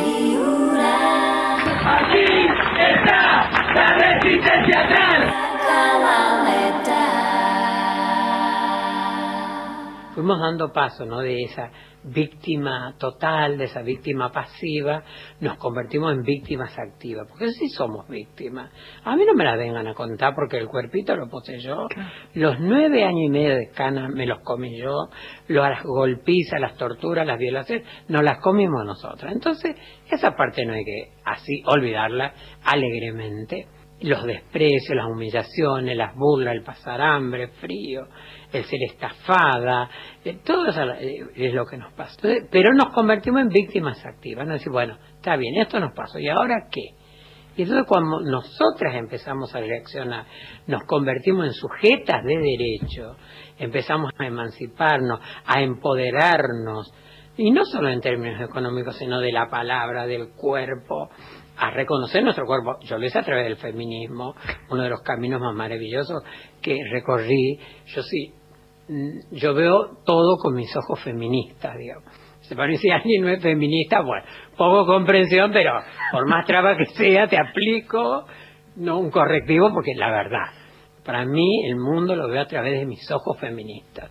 [SPEAKER 10] Aquí está la resistencia trans.
[SPEAKER 22] fuimos dando paso, ¿no? De esa víctima total, de esa víctima pasiva, nos convertimos en víctimas activas, porque sí somos víctimas. A mí no me la vengan a contar porque el cuerpito lo puse yo, los nueve años y medio de cana me los comí yo, las golpizas, las torturas, las violaciones, nos las comimos nosotras. Entonces, esa parte no hay que así olvidarla alegremente. Los desprecios, las humillaciones, las burlas, el pasar hambre, frío, el ser estafada, eh, todo eso es lo que nos pasa. Entonces, pero nos convertimos en víctimas activas, ¿no? Decir, bueno, está bien, esto nos pasó, ¿y ahora qué? Y entonces cuando nosotras empezamos a reaccionar, nos convertimos en sujetas de derecho, empezamos a emanciparnos, a empoderarnos, y no solo en términos económicos, sino de la palabra, del cuerpo, a reconocer nuestro cuerpo. Yo lo hice a través del feminismo, uno de los caminos más maravillosos que recorrí. Yo sí, yo veo todo con mis ojos feministas, digamos. Se parece si alguien no es feminista, bueno, poco comprensión, pero por más traba que sea, te aplico no un correctivo, porque la verdad, para mí el mundo lo veo a través de mis ojos feministas.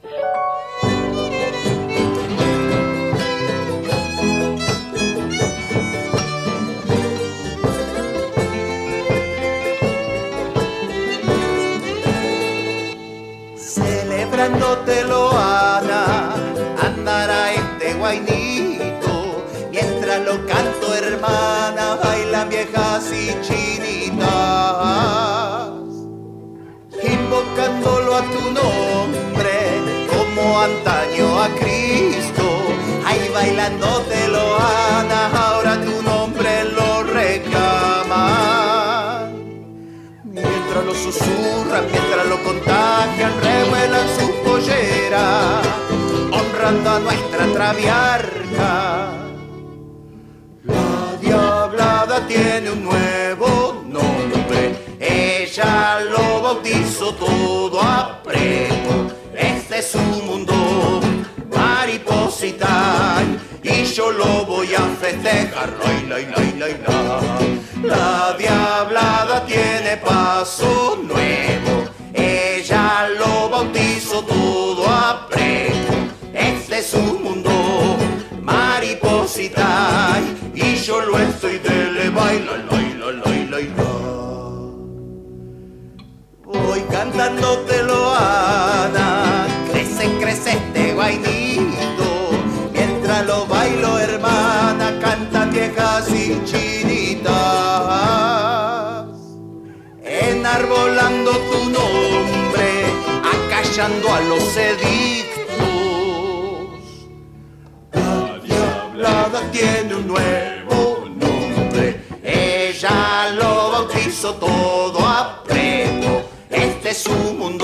[SPEAKER 1] Celebrándotelo, Ana, andará este guainito, mientras lo canto, hermana, bailan viejas y chinitas, invocándolo a tu nombre, como antaño a Cristo. Ahí bailándotelo, Ana, ahora tu nombre lo reclaman. Mientras lo susurran, mientras lo contagian, revuelan su pollera, honrando a nuestra traviarca. La diablada tiene un nuevo nombre, ella lo bautizó todo a preto. Este es su mundo, mariposita, y yo lo voy a festejar. Lai, lai, lai, lai, la. La diablada tiene paso nuevo, ella lo bautizó todo a preto. Este es su mundo, mariposita, y yo lo estoy de baila, la, la, la, la, la. Voy cantándotelo, Ana, crece, crece este guainito, mientras lo bailo, hermana, cantan viejas y chinitas, enarbolando tu nombre, acallando a los edictos. La diablada tiene un nuevo nombre, ella lo bautizó todo a preto. Este es su mundo,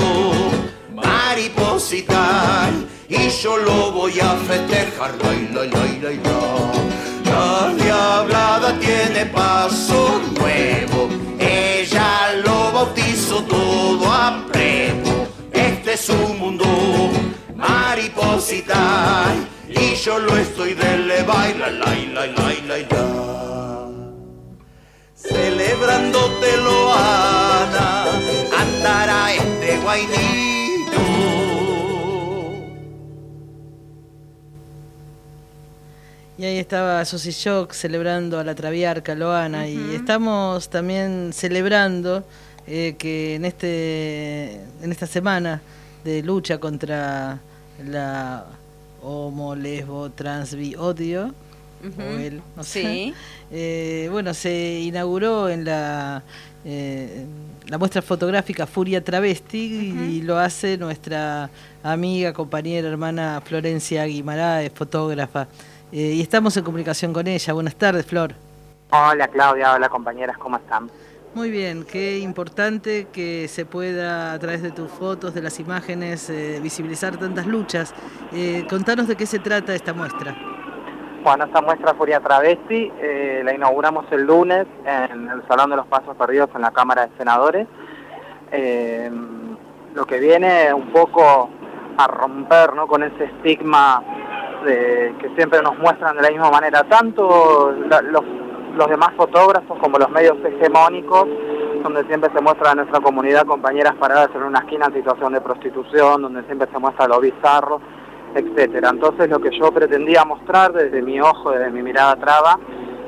[SPEAKER 1] mariposita, y yo lo voy a festejar. Lai, lai, lai, lai, la. La diablada tiene paso nuevo, ella lo bautizó todo a preto. Este es su mundo, mariposita, y yo lo estoy de baila, lai, lai, lai, lai, la. Celebrándotelo, Ana, andará este guainito.
[SPEAKER 4] Y ahí estaba Susy Shock celebrando a la traviarca Loana. Uh-huh. Y estamos también celebrando eh, que en este en esta semana de lucha contra la homo, lesbo, trans, bi, odio, uh-huh. o él, no sé, sí. eh, bueno, se inauguró en la eh, la muestra fotográfica Furia Travesti, uh-huh. y lo hace nuestra amiga, compañera, hermana Florencia Guimaraes, fotógrafa. Eh, y estamos en comunicación con ella. Buenas tardes, Flor.
[SPEAKER 8] Hola, Claudia. Hola, compañeras. ¿Cómo están?
[SPEAKER 4] Muy bien. Qué importante que se pueda, a través de tus fotos, de las imágenes, eh, visibilizar tantas luchas. Eh, contanos de qué se trata esta muestra.
[SPEAKER 8] Bueno, esta muestra Furia Travesti eh, la inauguramos el lunes en el Salón de los Pasos Perdidos en la Cámara de Senadores. Eh, lo que viene un poco a romper, ¿no?, con ese estigma de, que siempre nos muestran de la misma manera, tanto la, los, los demás fotógrafos como los medios hegemónicos, donde siempre se muestra a nuestra comunidad compañeras paradas en una esquina en situación de prostitución, donde siempre se muestra lo bizarro. etcétera. Entonces lo que yo pretendía mostrar desde mi ojo, desde mi mirada traba,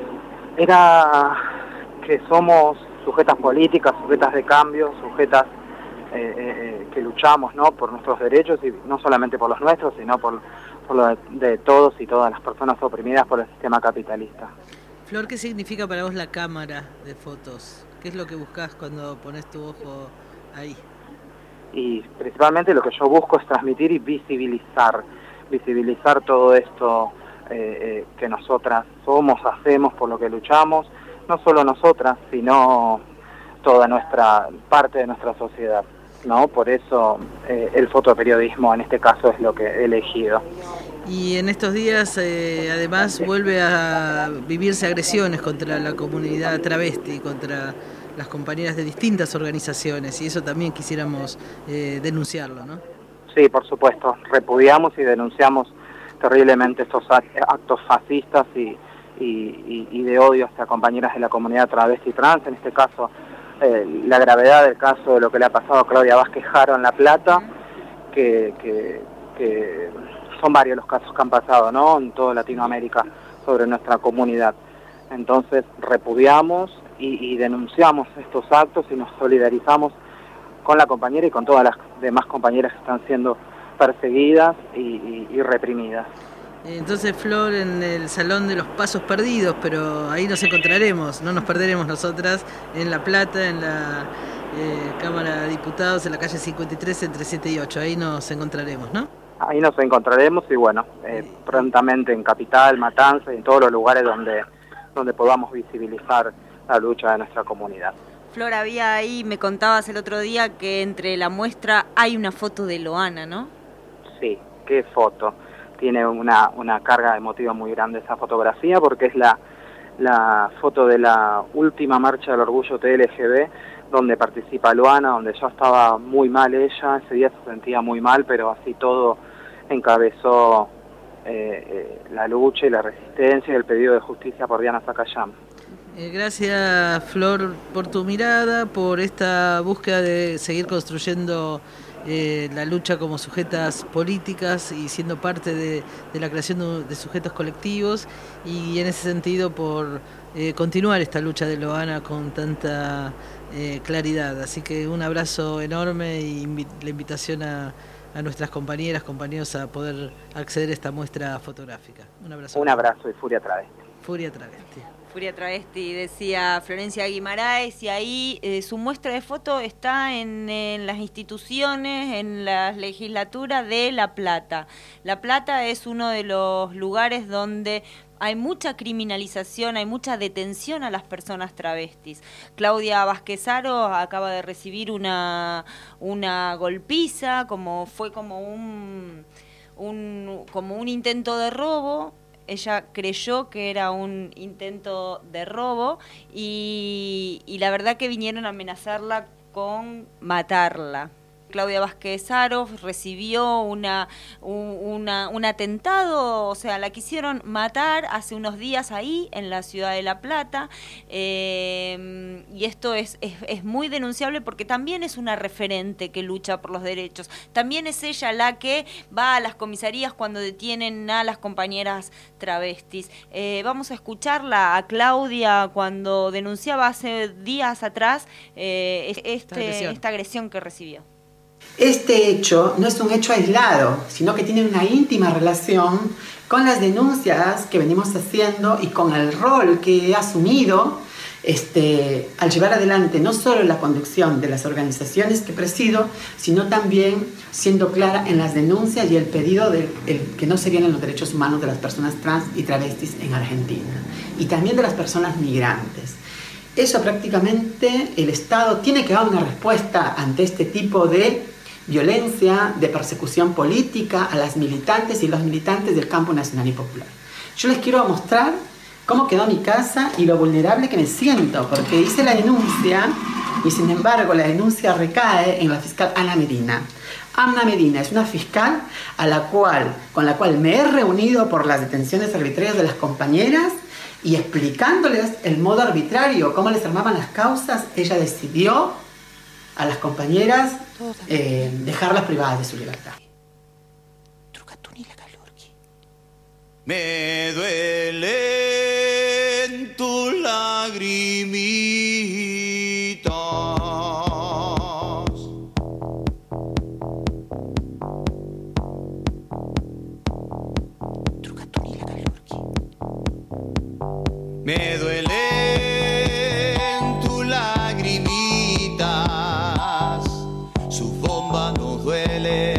[SPEAKER 8] era que somos sujetas políticas, sujetas de cambio, sujetas eh, eh, que luchamos, ¿no?, por nuestros derechos, y no solamente por los nuestros, sino por, por lo de, de todos y todas las personas oprimidas por el sistema capitalista.
[SPEAKER 4] Flor, ¿qué significa para vos la cámara de fotos? ¿Qué es lo que buscás cuando pones tu ojo ahí?
[SPEAKER 8] Y principalmente lo que yo busco es transmitir y visibilizar, visibilizar todo esto eh, eh, que nosotras somos, hacemos, por lo que luchamos, no solo nosotras, sino toda nuestra parte de nuestra sociedad, ¿no? Por eso eh, el fotoperiodismo en este caso es lo que he elegido.
[SPEAKER 4] Y en estos días, eh, además, vuelve a vivirse agresiones contra la comunidad travesti, contra las compañeras de distintas organizaciones, y eso también quisiéramos eh, denunciarlo, ¿no?
[SPEAKER 8] Sí, por supuesto, repudiamos y denunciamos terriblemente estos actos fascistas y, y, y de odio hacia compañeras de la comunidad travesti y trans, en este caso eh, la gravedad del caso de lo que le ha pasado a Claudia Vázquez Jaro en La Plata, que... que, que son varios los casos que han pasado, ¿no?, en toda Latinoamérica sobre nuestra comunidad. Entonces repudiamos y, y denunciamos estos actos y nos solidarizamos con la compañera y con todas las demás compañeras que están siendo perseguidas y, y, y reprimidas.
[SPEAKER 4] Entonces, Flor, en el Salón de los Pasos Perdidos, pero ahí nos encontraremos, no nos perderemos nosotras, en La Plata, en la eh, Cámara de Diputados, en la calle cincuenta y tres, entre siete y ocho, ahí nos encontraremos, ¿no?
[SPEAKER 8] Ahí nos encontraremos y bueno, eh, prontamente en Capital, Matanza y en todos los lugares donde, donde podamos visibilizar la lucha de nuestra comunidad.
[SPEAKER 3] Flor, había ahí, me contabas el otro día que entre la muestra hay una foto de Loana, ¿no?
[SPEAKER 8] Sí, qué foto. Tiene una, una carga emotiva muy grande esa fotografía porque es la, la foto de la última marcha del orgullo T L G B, donde participa Loana, donde ya estaba muy mal ella, ese día se sentía muy mal, pero así todo encabezó eh, eh, la lucha y la resistencia y el pedido de justicia por Diana Zacayán.
[SPEAKER 4] Eh, gracias, Flor, por tu mirada, por esta búsqueda de seguir construyendo eh, la lucha como sujetas políticas y siendo parte de, de la creación de, de sujetos colectivos, y en ese sentido por eh, continuar esta lucha de Loana con tanta eh, claridad. Así que un abrazo enorme y invi- la invitación a a nuestras compañeras, compañeros a poder acceder a esta muestra fotográfica. Un abrazo.
[SPEAKER 8] Un abrazo y Furia Travesti.
[SPEAKER 4] Furia Travesti.
[SPEAKER 3] Furia Travesti, decía Florencia Guimaraes, y ahí eh, su muestra de foto está en, en las instituciones, en la legislatura de La Plata. La Plata es uno de los lugares donde hay mucha criminalización, hay mucha detención a las personas travestis. Claudia Vázquez Jaro acaba de recibir una, una golpiza, como fue como un, un, como un intento de robo. Ella creyó que era un intento de robo y, y la verdad que vinieron a amenazarla con matarla. Claudia Vázquez Jaro recibió una, un, una, un atentado, o sea, la quisieron matar hace unos días ahí en la ciudad de La Plata, eh, y esto es, es, es muy denunciable porque también es una referente que lucha por los derechos. También es ella la que va a las comisarías cuando detienen a las compañeras travestis. Eh, vamos a escucharla a Claudia cuando denunciaba hace días atrás eh, este, esta, agresión. esta agresión que recibió.
[SPEAKER 7] Este hecho no es un hecho aislado, sino que tiene una íntima relación con las denuncias que venimos haciendo y con el rol que he asumido este, al llevar adelante no solo la conducción de las organizaciones que presido, sino también siendo clara en las denuncias y el pedido de el, que no se violen los derechos humanos de las personas trans y travestis en Argentina y también de las personas migrantes. Eso prácticamente el Estado tiene que dar una respuesta ante este tipo de violencia, de persecución política a las militantes y los militantes del campo nacional y popular. Yo les quiero mostrar cómo quedó mi casa y lo vulnerable que me siento, porque hice la denuncia y sin embargo la denuncia recae en la fiscal Ana Medina. Ana Medina es una fiscal a la cual, con la cual me he reunido por las detenciones arbitrarias de las compañeras y explicándoles el modo arbitrario, cómo les armaban las causas, ella decidió a las compañeras eh, dejarlas privadas de su libertad.
[SPEAKER 1] Me duelen tus lagrimitas. Me duelen tus lagrimitas. Su bomba no duele.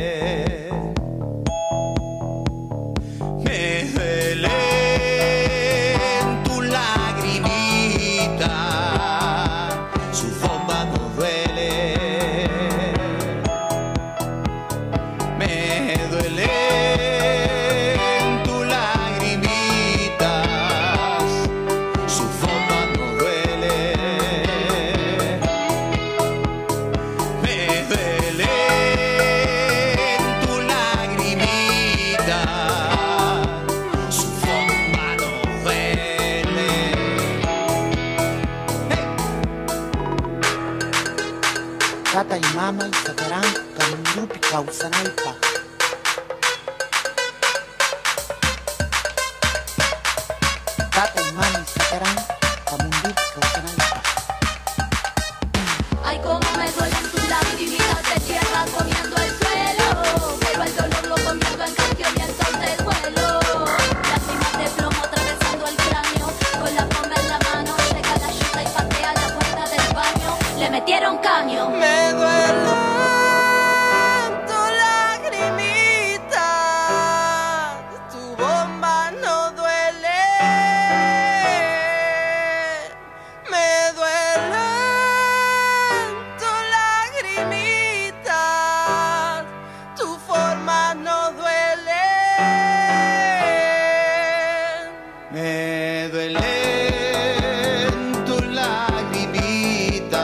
[SPEAKER 9] Tata y mama y sacarán Camundupi Causanaipa. Tata y mama y sacarán Camundupi Causanaipa.
[SPEAKER 10] Ay, cómo me duelen tus lagrimitas de tierra comiendo el suelo, pero el dolor lo convierto en canción y entonces vuelo. Lágrimas de plomo atravesando el cráneo, con la bomba en la mano, seca la chuta y patea la puerta del baño. Le metieron caño.
[SPEAKER 11] Me duele tu lagrimita, tu bomba no duele. Me duele tu lagrimita, tu forma no duele.
[SPEAKER 1] Me duele tu lagrimita.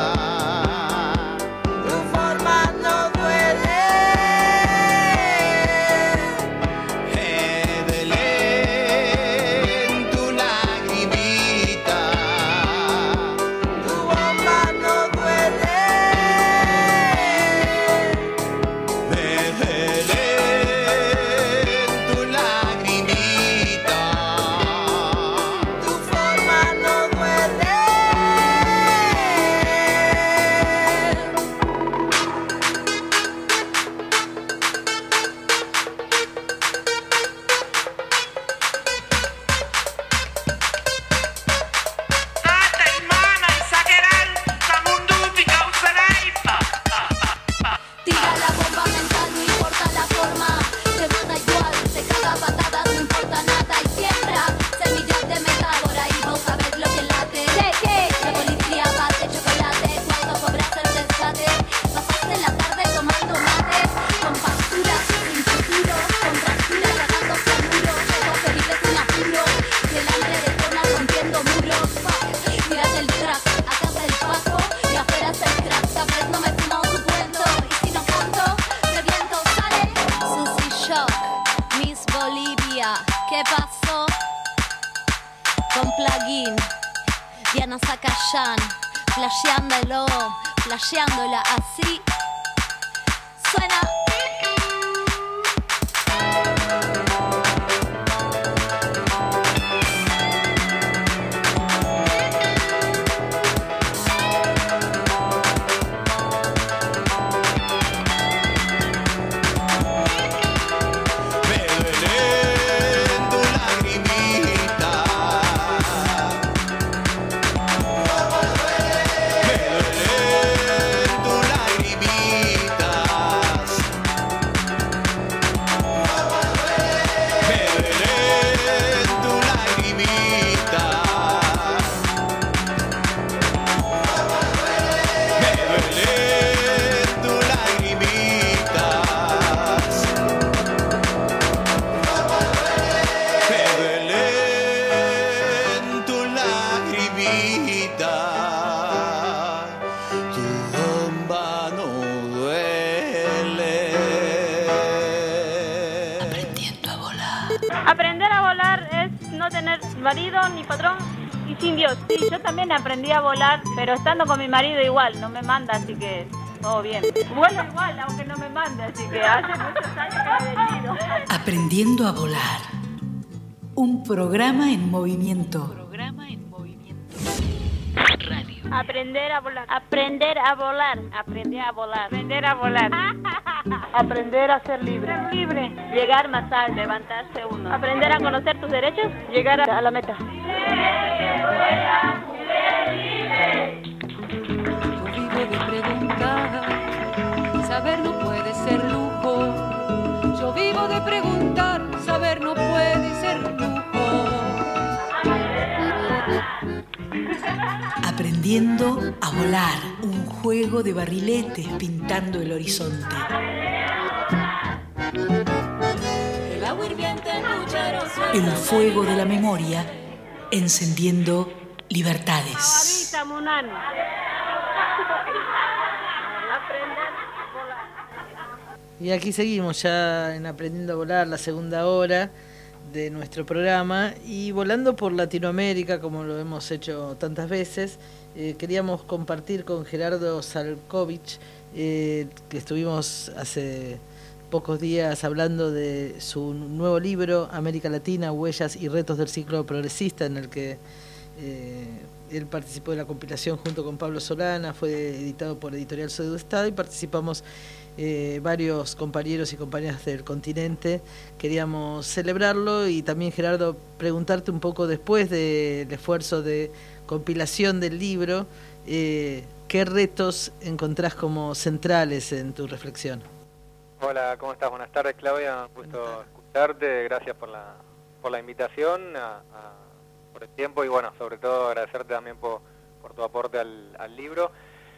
[SPEAKER 10] ¿Qué pasó? Con Plugin, Diana Zacayán, flasheándolo, flasheándola así. Suena.
[SPEAKER 16] Aprender a volar es no tener marido ni patrón y sin Dios. Sí, yo también aprendí a volar, pero estando con mi marido igual, no me manda, así que todo bien. Bueno, igual, aunque no me mande, así que hace muchos años que me decido.
[SPEAKER 15] Aprendiendo a volar. Un programa en movimiento.
[SPEAKER 16] Programa en movimiento. Radio. Aprender a volar. Aprender a volar. Aprender a volar. Aprender a volar. Aprender a ser libre. Ser libre. Llegar más alto. Levantarse uno. Aprender a conocer tus derechos. Llegar a la meta.
[SPEAKER 10] Yo vivo de preguntar, saber no puede ser lujo. Yo vivo de preguntar, saber no puede ser lujo.
[SPEAKER 15] Aprendiendo a volar, un juego de barriletes pintando el horizonte.
[SPEAKER 10] El agua hirviente en cucharos sueltos.
[SPEAKER 15] El fuego de la memoria encendiendo libertades.
[SPEAKER 16] Avisa, Munano.
[SPEAKER 4] Y aquí seguimos ya en Aprendiendo a Volar, la segunda hora de nuestro programa, y volando por Latinoamérica, como lo hemos hecho tantas veces. Eh, queríamos compartir con Gerardo Salkovich, eh, que estuvimos hace pocos días hablando de su nuevo libro, América Latina, Huellas y Retos del Ciclo Progresista, en el que eh, él participó de la compilación junto con Pablo Solana. Fue editado por Editorial Sudestado y participamos Eh, varios compañeros y compañeras del continente. Queríamos celebrarlo y también, Gerardo, preguntarte un poco, después del esfuerzo de compilación del libro, eh, ¿qué retos encontrás como centrales en tu reflexión?
[SPEAKER 5] Hola, ¿cómo estás? Buenas tardes, Claudia, un gusto escucharte, gracias por la por la invitación, a, a, por el tiempo y bueno, sobre todo agradecerte también por, por tu aporte al, al libro.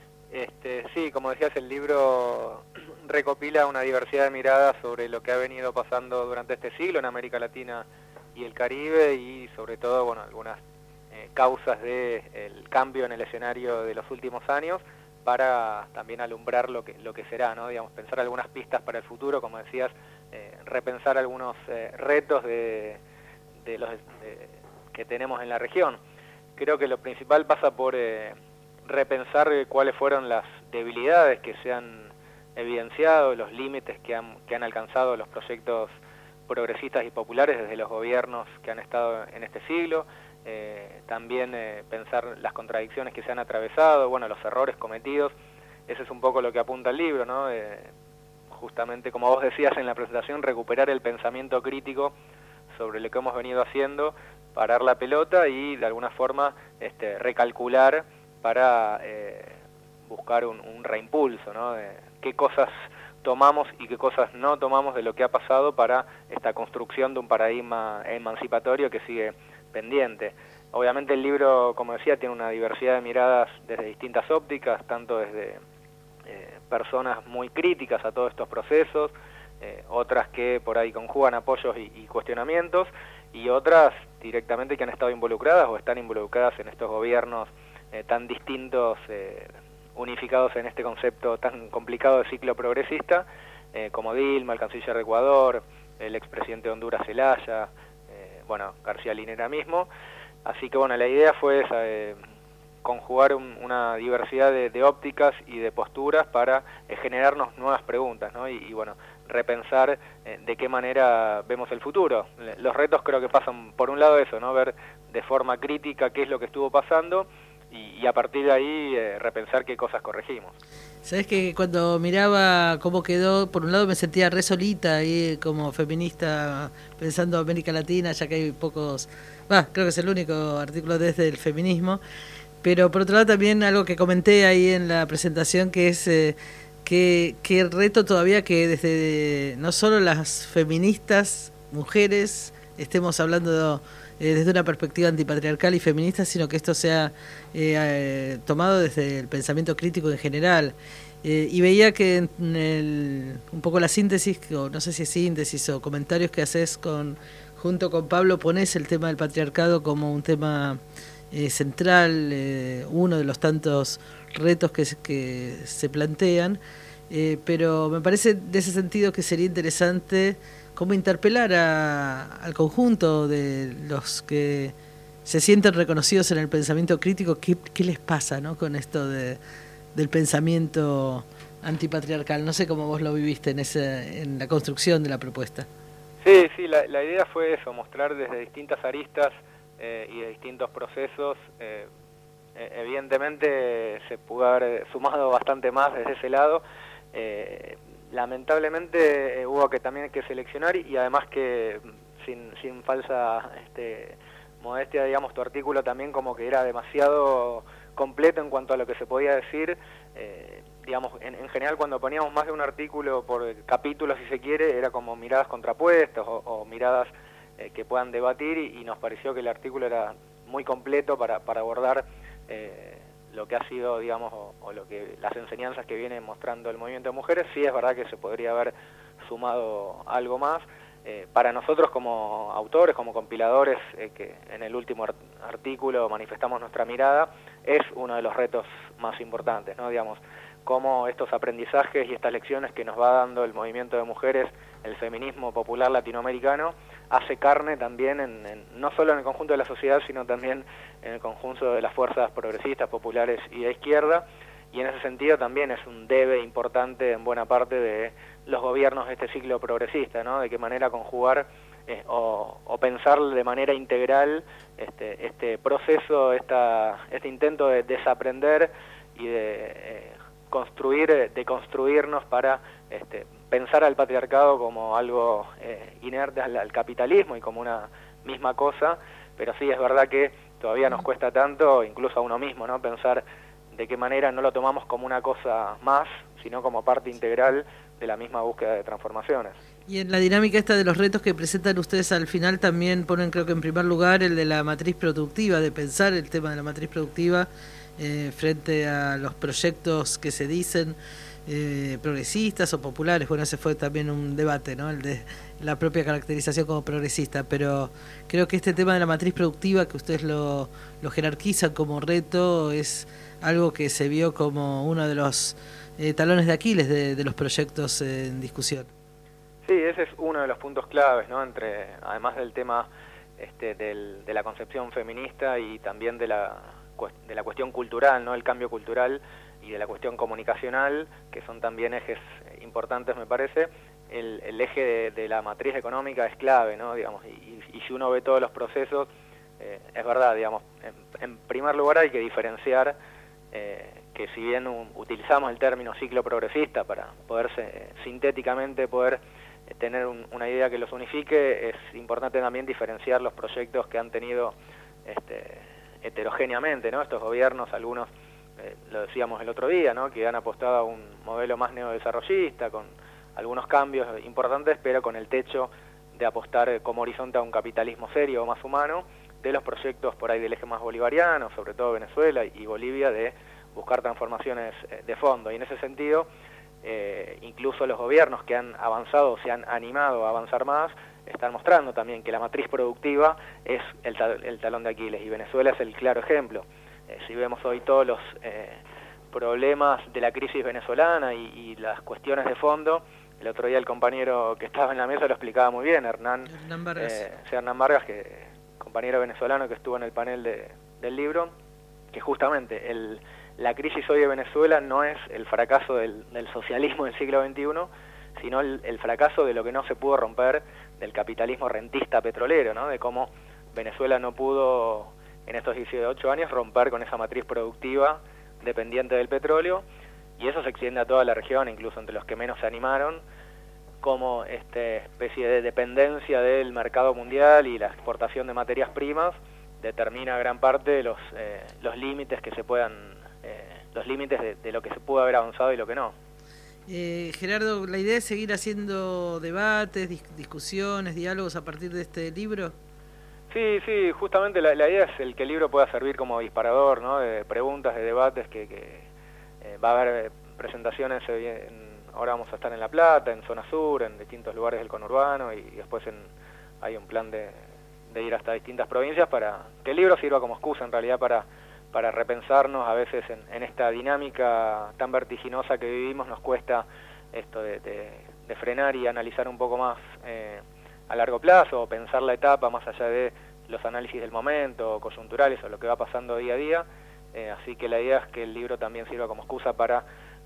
[SPEAKER 5] Este, sí, como decías, el libro recopila una diversidad de miradas sobre lo que ha venido pasando durante este siglo en América Latina y el Caribe, y sobre todo, bueno, algunas eh, causas del cambio en el escenario de los últimos años, para también alumbrar lo que lo que será, ¿no? Digamos, pensar algunas pistas para el futuro, como decías, eh, repensar algunos eh, retos de, de los de, que tenemos en la región. Creo que lo principal pasa por eh, repensar cuáles fueron las debilidades que se han evidenciado, los límites que han, que han alcanzado los proyectos progresistas y populares desde los gobiernos que han estado en este siglo, eh, también eh, pensar las contradicciones que se han atravesado, bueno, los errores cometidos. Ese es un poco lo que apunta el libro, ¿no? Eh, justamente, como vos decías en la presentación, recuperar el pensamiento crítico sobre lo que hemos venido haciendo, parar la pelota y de alguna forma este, recalcular para eh, buscar un, un reimpulso, ¿no? De qué cosas tomamos y qué cosas no tomamos de lo que ha pasado para esta construcción de un paradigma emancipatorio que sigue pendiente. Obviamente el libro, como decía, tiene una diversidad de miradas desde distintas ópticas, tanto desde eh, personas muy críticas a todos estos procesos, eh, otras que por ahí conjugan apoyos y, y cuestionamientos, y otras directamente que han estado involucradas o están involucradas en estos gobiernos Eh, tan distintos, eh, unificados en este concepto tan complicado de ciclo progresista, eh, como Dilma, el canciller de Ecuador, el expresidente de Honduras, Zelaya, eh, bueno, García Linera mismo. Así que bueno, la idea fue esa, eh, conjugar un, una diversidad de, de ópticas y de posturas para eh, generarnos nuevas preguntas, ¿no? Y, y bueno, repensar eh, de qué manera vemos el futuro. Los retos creo que pasan por un lado eso, ¿no? Ver de forma crítica qué es lo que estuvo pasando, Y, y a partir de ahí eh, repensar qué cosas corregimos.
[SPEAKER 4] Sabes que cuando miraba cómo quedó, por un lado me sentía re solita ahí como feminista pensando América Latina, ya que hay pocos, bah, creo que es el único artículo desde el feminismo, pero por otro lado también algo que comenté ahí en la presentación, que es eh, que, que el reto todavía que desde no solo las feministas, mujeres, estemos hablando de, Eh, desde una perspectiva antipatriarcal y feminista, sino que esto sea eh, eh, tomado desde el pensamiento crítico en general. Eh, y veía que en el, un poco la síntesis, o no sé si es síntesis o comentarios que haces con, junto con Pablo, ponés el tema del patriarcado como un tema eh, central, eh, uno de los tantos retos que, que se plantean, eh, pero me parece de ese sentido que sería interesante cómo interpelar a, al conjunto de los que se sienten reconocidos en el pensamiento crítico, qué, qué les pasa, ¿no? Con esto de, del pensamiento antipatriarcal. No sé cómo vos lo viviste en, ese, en la construcción de la propuesta.
[SPEAKER 5] Sí, sí, la, la idea fue eso, mostrar desde distintas aristas eh, y de distintos procesos. Eh, evidentemente se pudo haber sumado bastante más desde ese lado. Eh, lamentablemente eh, hubo que también que seleccionar y, y además que sin, sin falsa este, modestia, digamos, tu artículo también como que era demasiado completo en cuanto a lo que se podía decir. Eh, digamos, en, en general cuando poníamos más de un artículo por capítulo, si se quiere, era como miradas contrapuestas o, o miradas eh, que puedan debatir y, y nos pareció que el artículo era muy completo para, para abordar eh, lo que ha sido, digamos, o, o lo que las enseñanzas que viene mostrando el movimiento de mujeres. Sí es verdad que se podría haber sumado algo más. Eh, para nosotros como autores, como compiladores, eh, que en el último art artículo manifestamos nuestra mirada, es uno de los retos más importantes, ¿no? Digamos, cómo estos aprendizajes y estas lecciones que nos va dando el movimiento de mujeres, el feminismo popular latinoamericano, hace carne también, en, en, no solo en el conjunto de la sociedad, sino también en el conjunto de las fuerzas progresistas, populares y de izquierda, y en ese sentido también es un debe importante en buena parte de los gobiernos de este ciclo progresista, ¿no? De qué manera conjugar eh, o, o pensar de manera integral este, este proceso, esta, este intento de desaprender y de eh, construir, de construirnos para este, pensar al patriarcado como algo eh, inerte al, al capitalismo y como una misma cosa, pero sí es verdad que todavía nos cuesta tanto, incluso a uno mismo, ¿no? Pensar de qué manera no lo tomamos como una cosa más, sino como parte integral de la misma búsqueda de transformaciones.
[SPEAKER 4] Y en la dinámica esta de los retos que presentan ustedes al final también ponen, creo que en primer lugar, el de la matriz productiva, de pensar el tema de la matriz productiva eh, frente a los proyectos que se dicen eh, progresistas o populares. Bueno, ese fue también un debate, ¿no? El de la propia caracterización como progresista, pero creo que este tema de la matriz productiva, que ustedes lo, lo jerarquizan como reto, es algo que se vio como uno de los eh, talones de Aquiles de, de los proyectos eh, en discusión.
[SPEAKER 5] Sí, ese es uno de los puntos claves, ¿no? Entre, además del tema este, del, de la concepción feminista y también de la, de la cuestión cultural, ¿no? El cambio cultural y de la cuestión comunicacional, que son también ejes importantes, me parece. El, el eje de, de la matriz económica es clave, ¿no? Digamos, y, y, y si uno ve todos los procesos, eh, es verdad, digamos, en, en primer lugar hay que diferenciar eh, que si bien un, utilizamos el término ciclo progresista para poder eh, sintéticamente poder eh, tener un, una idea que los unifique, es importante también diferenciar los proyectos que han tenido este, heterogéneamente, ¿no? Estos gobiernos, algunos, eh, lo decíamos el otro día, ¿no? Que han apostado a un modelo más neodesarrollista, con algunos cambios importantes, pero con el techo de apostar como horizonte a un capitalismo serio o más humano, de los proyectos por ahí del eje más bolivariano, sobre todo Venezuela y Bolivia, de buscar transformaciones de fondo. Y en ese sentido, eh, incluso los gobiernos que han avanzado, se han animado a avanzar más, están mostrando también que la matriz productiva es el, tal, el talón de Aquiles, y Venezuela es el claro ejemplo. Eh, si vemos hoy todos los eh, problemas de la crisis venezolana y, y las cuestiones de fondo, el otro día el compañero que estaba en la mesa lo explicaba muy bien, Hernán,
[SPEAKER 4] Hernán Vargas,
[SPEAKER 5] eh, Hernán Vargas, que compañero venezolano que estuvo en el panel de, del libro, que justamente el, la crisis hoy de Venezuela no es el fracaso del, del socialismo del siglo veintiuno, sino el, el fracaso de lo que no se pudo romper del capitalismo rentista petrolero, ¿no? De cómo Venezuela no pudo en estos dieciocho años romper con esa matriz productiva dependiente del petróleo, y eso se extiende a toda la región, incluso entre los que menos se animaron, como esta especie de dependencia del mercado mundial y la exportación de materias primas determina gran parte de los, eh, los límites que se puedan, eh, los límites de, de lo que se pudo haber avanzado y lo que no.
[SPEAKER 4] Eh, Gerardo, ¿la idea es seguir haciendo debates, dis discusiones, diálogos a partir de este libro?
[SPEAKER 5] Sí, sí, justamente la, la idea es el que el libro pueda servir como disparador, ¿no? De preguntas, de debates, que, que eh, va a haber presentaciones, en, ahora vamos a estar en La Plata, en Zona Sur, en distintos lugares del conurbano, y después en, hay un plan de, de ir hasta distintas provincias para que el libro sirva como excusa en realidad para, para repensarnos a veces en, en esta dinámica tan vertiginosa que vivimos. Nos cuesta esto de, de, de frenar y analizar un poco más eh, a largo plazo, o pensar la etapa más allá de los análisis del momento, coyunturales o lo que va pasando día a día, eh, así que la idea es que el libro también sirva como excusa para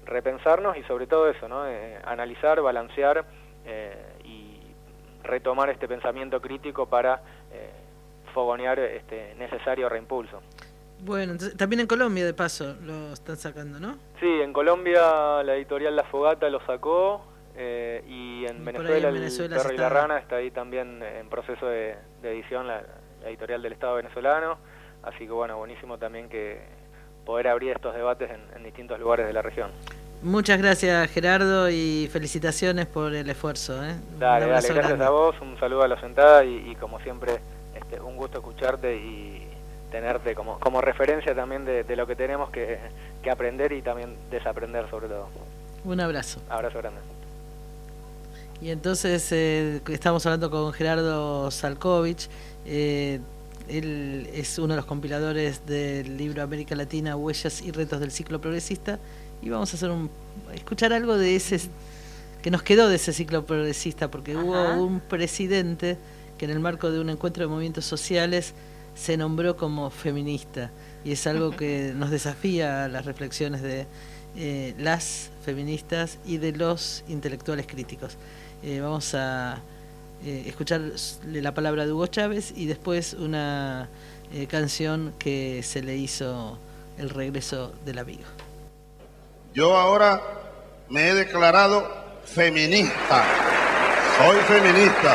[SPEAKER 5] repensarnos y sobre todo eso, ¿no? Eh, analizar, balancear eh, y retomar este pensamiento crítico para eh, fogonear este necesario reimpulso.
[SPEAKER 4] Bueno, entonces, también en Colombia, de paso, lo están sacando, ¿no?
[SPEAKER 5] Sí, en Colombia la editorial La Fogata lo sacó, eh, y en
[SPEAKER 4] Y
[SPEAKER 5] Venezuela,
[SPEAKER 4] en Venezuela
[SPEAKER 5] el Perro y
[SPEAKER 4] se
[SPEAKER 5] la
[SPEAKER 4] está-
[SPEAKER 5] Rana está ahí también en proceso de, de edición, la, la editorial del Estado venezolano, así que bueno, buenísimo también que poder abrir estos debates en, en distintos lugares de la región.
[SPEAKER 4] Muchas gracias, Gerardo, y felicitaciones por el esfuerzo, ¿eh? Un
[SPEAKER 5] Dale, dale,
[SPEAKER 4] abrazo
[SPEAKER 5] gracias
[SPEAKER 4] grande.
[SPEAKER 5] a vos, un saludo a la sentada y, y como siempre, este, un gusto escucharte y tenerte como, como referencia también de, de lo que tenemos que, que aprender y también desaprender sobre todo.
[SPEAKER 4] Un abrazo.
[SPEAKER 5] Abrazo grande.
[SPEAKER 4] Y entonces eh, estamos hablando con Gerardo Salkovich. Eh, él es uno de los compiladores del libro América Latina, Huellas y Retos del Ciclo Progresista. Y vamos a hacer un escuchar algo de ese que nos quedó de ese ciclo progresista, porque
[SPEAKER 3] Ajá.
[SPEAKER 4] hubo un presidente que en el marco de un encuentro de movimientos sociales se nombró como feminista. Y es algo que nos desafía a las reflexiones de eh, las feministas y de los intelectuales críticos. Eh, vamos a eh, escuchar la palabra de Hugo Chávez y después una eh, canción que se le hizo El regreso del amigo.
[SPEAKER 12] Yo ahora me he declarado feminista. Soy feminista.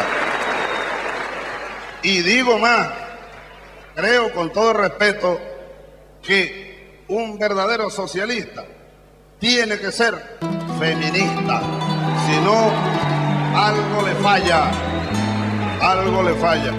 [SPEAKER 12] Y digo más, creo con todo respeto que un verdadero socialista tiene que ser feminista. Si no, algo le falla. Algo le falla.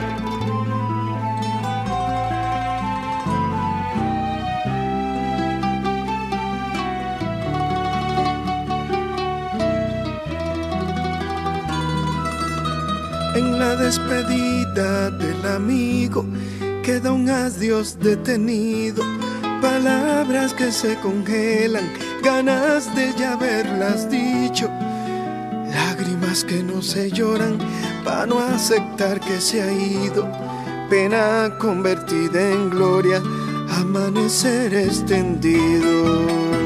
[SPEAKER 13] En la despedida del amigo queda un adiós detenido, palabras que se congelan, ganas de ya haberlas dicho, lágrimas que no se lloran para no aceptar que se ha ido, pena convertida en gloria, amanecer extendido.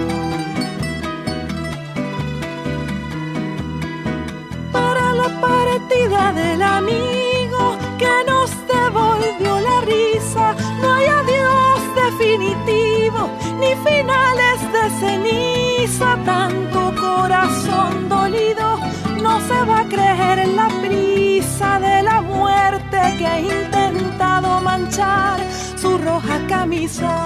[SPEAKER 11] Para la partida del amigo que nos devolvió la risa, no hay adiós definitivo ni finales de ceniza. Tanto corazón dolido no se va a creer en la prisa de la muerte que ha intentado manchar su roja camisa.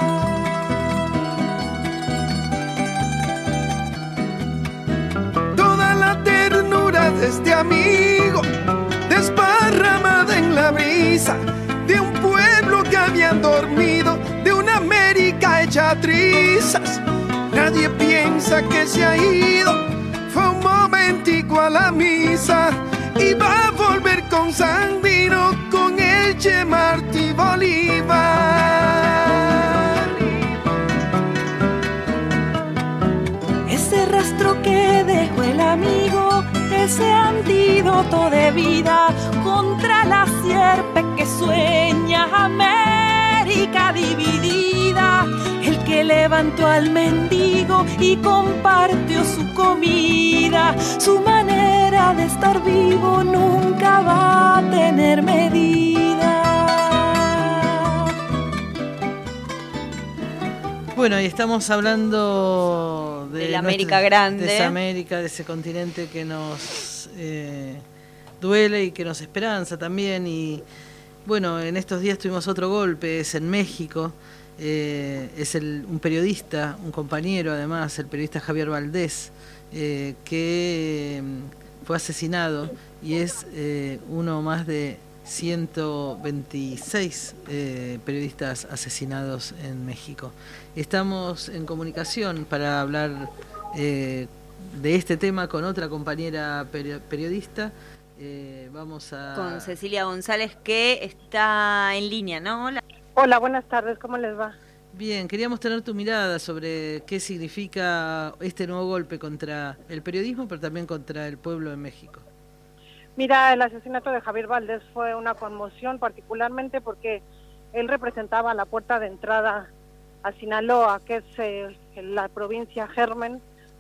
[SPEAKER 13] Toda la ternura de este amigo desparramada en la brisa de un pueblo que habían dormido, de una América hecha trizas. Nadie piensa que se ha ido, fue un momentico a la misa y va a volver con Sandino, con el Che Martí Bolívar.
[SPEAKER 11] Ese rastro que dejó el amigo, ese antídoto de vida contra la sierpe que sueña América dividida, el que levantó al mendigo y compartió su comida, su manera de estar vivo nunca va a tener medida.
[SPEAKER 4] Bueno, y estamos hablando de,
[SPEAKER 3] De la
[SPEAKER 4] nuestra-
[SPEAKER 3] América grande.
[SPEAKER 4] de esa América, de ese continente que nos eh, duele y que nos esperanza también. Y bueno, en estos días tuvimos otro golpe, es en México. Eh, es el, un periodista, un compañero además, el periodista Javier Valdés, eh, que mm, fue asesinado y es eh, uno más de ciento veintiséis eh, periodistas asesinados en México. Estamos en comunicación para hablar eh, de este tema con otra compañera peri- periodista. Eh, vamos a...
[SPEAKER 3] Con Cecilia González, que está en línea, ¿no? Hola.
[SPEAKER 23] Hola, buenas tardes, ¿cómo les va?
[SPEAKER 4] Bien, queríamos tener tu mirada sobre qué significa este nuevo golpe contra el periodismo, pero también contra el pueblo de México.
[SPEAKER 23] Mira, el asesinato de Javier Valdés fue una conmoción, particularmente porque él representaba la puerta de entrada a Sinaloa, que es eh, la provincia germen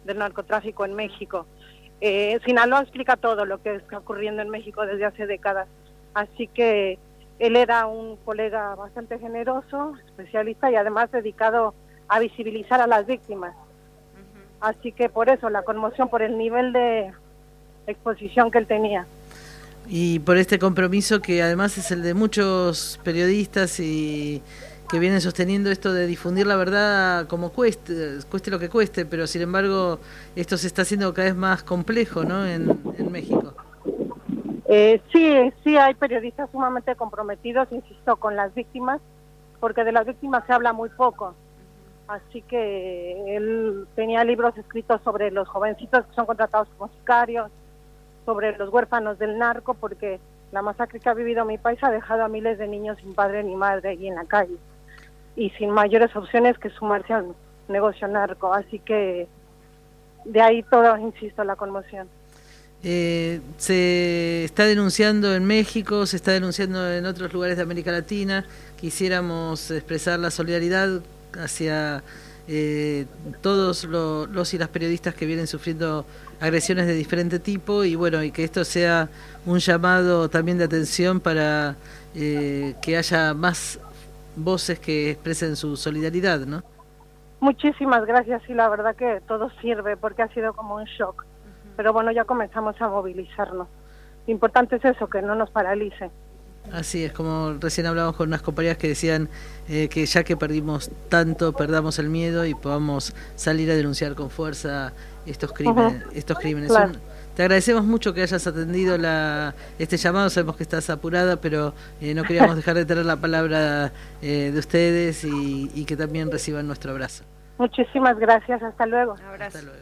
[SPEAKER 23] del narcotráfico en México. Eh, Sinaloa explica todo lo que está ocurriendo en México desde hace décadas, así que él era un colega bastante generoso, especialista y además dedicado a visibilizar a las víctimas. Así que por eso la conmoción, por el nivel de exposición que él tenía.
[SPEAKER 4] Y por este compromiso que además es el de muchos periodistas y que vienen sosteniendo esto de difundir la verdad como cueste, cueste lo que cueste, pero sin embargo esto se está haciendo cada vez más complejo, ¿no? En, en México.
[SPEAKER 23] Eh, sí, sí hay periodistas sumamente comprometidos, insisto, con las víctimas, porque de las víctimas se habla muy poco. Así que él tenía libros escritos sobre los jovencitos que son contratados como sicarios, sobre los huérfanos del narco, porque la masacre que ha vivido mi país ha dejado a miles de niños sin padre ni madre y en la calle, y sin mayores opciones que sumarse al negocio narco. Así que de ahí todo, insisto, la conmoción.
[SPEAKER 4] Eh, se está denunciando en México, se está denunciando en otros lugares de América Latina. Quisiéramos expresar la solidaridad hacia eh, todos lo, los y las periodistas que vienen sufriendo agresiones de diferente tipo, y bueno, y que esto sea un llamado también de atención para eh, que haya más voces que expresen su solidaridad, ¿no?
[SPEAKER 23] Muchísimas gracias, y la verdad que todo sirve porque ha sido como un shock. Pero bueno, ya comenzamos a movilizarnos. Lo importante es eso, que no nos paralice.
[SPEAKER 4] Así es, como recién hablábamos con unas compañeras que decían eh, que ya que perdimos tanto, perdamos el miedo y podamos salir a denunciar con fuerza estos crímenes. Uh-huh. estos crímenes.
[SPEAKER 23] Claro.
[SPEAKER 4] Un, te agradecemos mucho que hayas atendido la, este llamado, sabemos que estás apurada, pero eh, no queríamos dejar de tener la palabra eh, de ustedes y, y que también reciban nuestro abrazo.
[SPEAKER 23] Muchísimas gracias, hasta luego.
[SPEAKER 3] Un abrazo.
[SPEAKER 4] Hasta luego.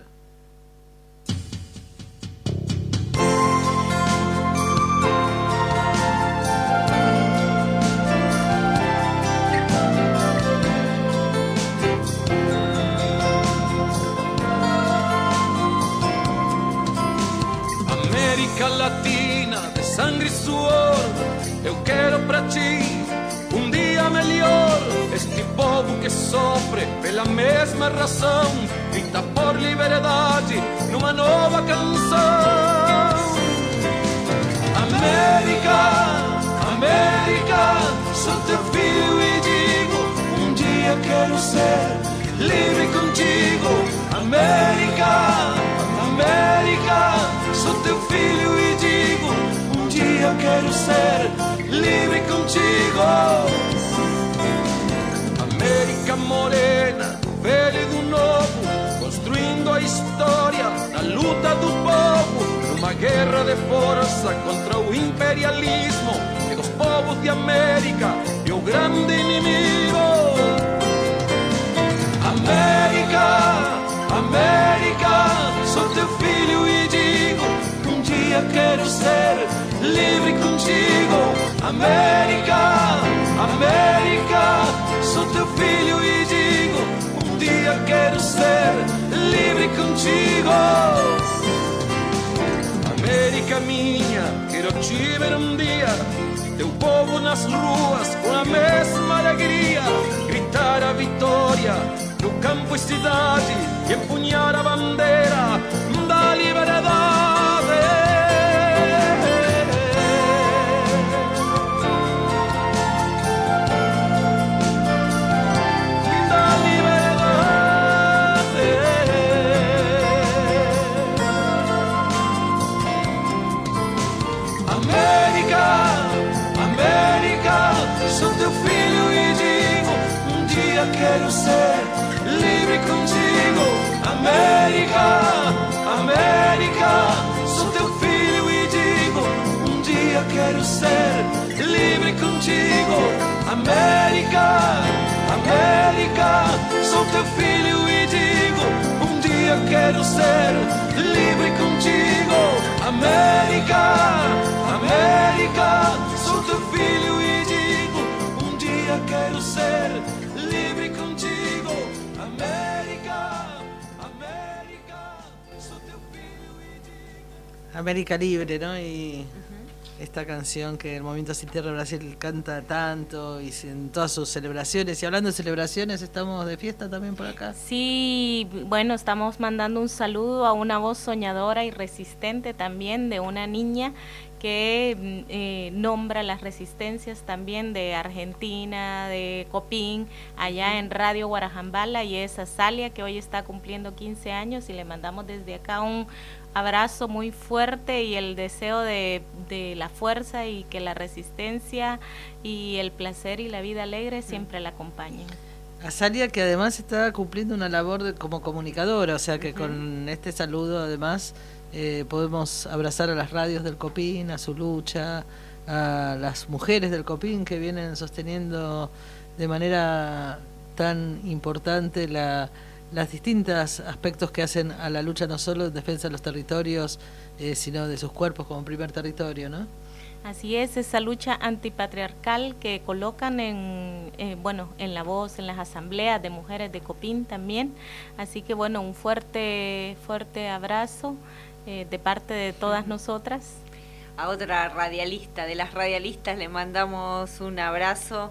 [SPEAKER 2] América Latina de sangue e suor, eu quero pra ti um dia melhor. Este povo que sofre pela mesma razão grita por liberdade numa nova canção. América, América, sou teu filho e digo, um dia quero ser livre contigo. América, América, sou teu filho e digo, um dia quero ser livre contigo. América morena, do velho e do novo, construindo a história da luta do povo, numa guerra de força contra o imperialismo, que dos povos de América é o grande inimigo. América, América, sou teu filho e digo, um dia quero ser livre contigo. América, América, sou teu filho e digo, um dia quero ser livre contigo. América minha, quero te ver um dia, teu povo nas ruas com a mesma alegria, gritar a vitória no campo e cidade e empunhar a bandeira da liberdade. Da liberdade. América, América, sou teu filho e digo, um dia quero ser livre contigo. América, América, sou teu filho e digo, um dia quero ser livre contigo. América, América, sou teu filho e digo, um dia quero ser livre contigo. América, América, sou teu filho e digo, um dia quero ser livre contigo. América, América, sou teu filho e digo.
[SPEAKER 4] América libre, ¿no? Y uh-huh. esta canción que el Movimiento Sin Tierra de Brasil canta tanto y en todas sus celebraciones. Y hablando de celebraciones, ¿estamos de fiesta también por acá?
[SPEAKER 6] Sí, bueno, estamos mandando un saludo a una voz soñadora y resistente también de una niña que eh, nombra las resistencias también de Argentina, de Copín, allá en Radio Guarajambala, y es Azalia, que hoy está cumpliendo quince años, y le mandamos desde acá un abrazo muy fuerte y el deseo de, de la fuerza y que la resistencia y el placer y la vida alegre siempre la acompañen.
[SPEAKER 4] Azalia, que además está cumpliendo una labor de, como comunicadora, o sea que uh-huh. con este saludo además eh, podemos abrazar a las radios del Copín, a su lucha, a las mujeres del Copín que vienen sosteniendo de manera tan importante la las distintos aspectos que hacen a la lucha, no solo en defensa de los territorios, eh, sino de sus cuerpos como primer territorio, ¿no?
[SPEAKER 6] Así es, esa lucha antipatriarcal que colocan en, eh, bueno, en la voz, en las asambleas de mujeres de Copín también. Así que bueno, un fuerte, fuerte abrazo eh, de parte de todas nosotras.
[SPEAKER 3] A otra radialista, de las radialistas le mandamos un abrazo.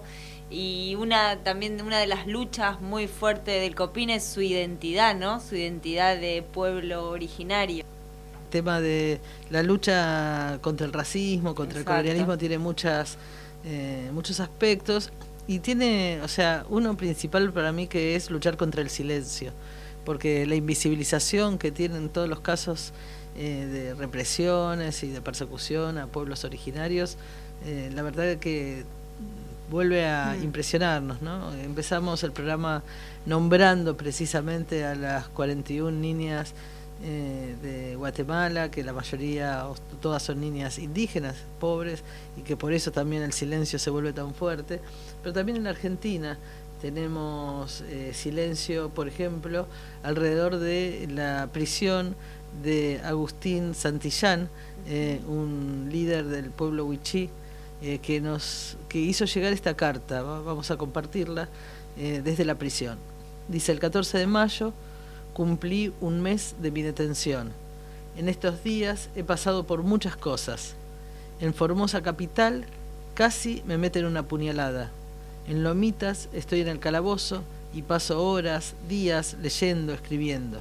[SPEAKER 3] Y una también una de las luchas muy fuertes del Copín es su identidad, ¿no? Su identidad de pueblo originario.
[SPEAKER 4] El tema de la lucha contra el racismo, contra Exacto. el colonialismo tiene muchas eh, muchos aspectos y tiene, o sea, uno principal para mí que es luchar contra el silencio, porque la invisibilización que tienen todos los casos eh, de represiones y de persecución a pueblos originarios, eh, la verdad es que vuelve a impresionarnos, ¿no? Empezamos el programa nombrando precisamente a las cuarenta y una niñas eh, de Guatemala, que la mayoría, o todas son niñas indígenas, pobres, y que por eso también el silencio se vuelve tan fuerte. Pero también en Argentina tenemos eh, silencio, por ejemplo, alrededor de la prisión de Agustín Santillán, eh, un líder del pueblo Wichí, Eh, que nos que hizo llegar esta carta. Vamos a compartirla eh, desde la prisión. Dice: el catorce de mayo cumplí un mes de mi detención. En estos días he pasado por muchas cosas. En Formosa capital casi me meten una puñalada. En Lomitas estoy en el calabozo y paso horas, días leyendo, escribiendo.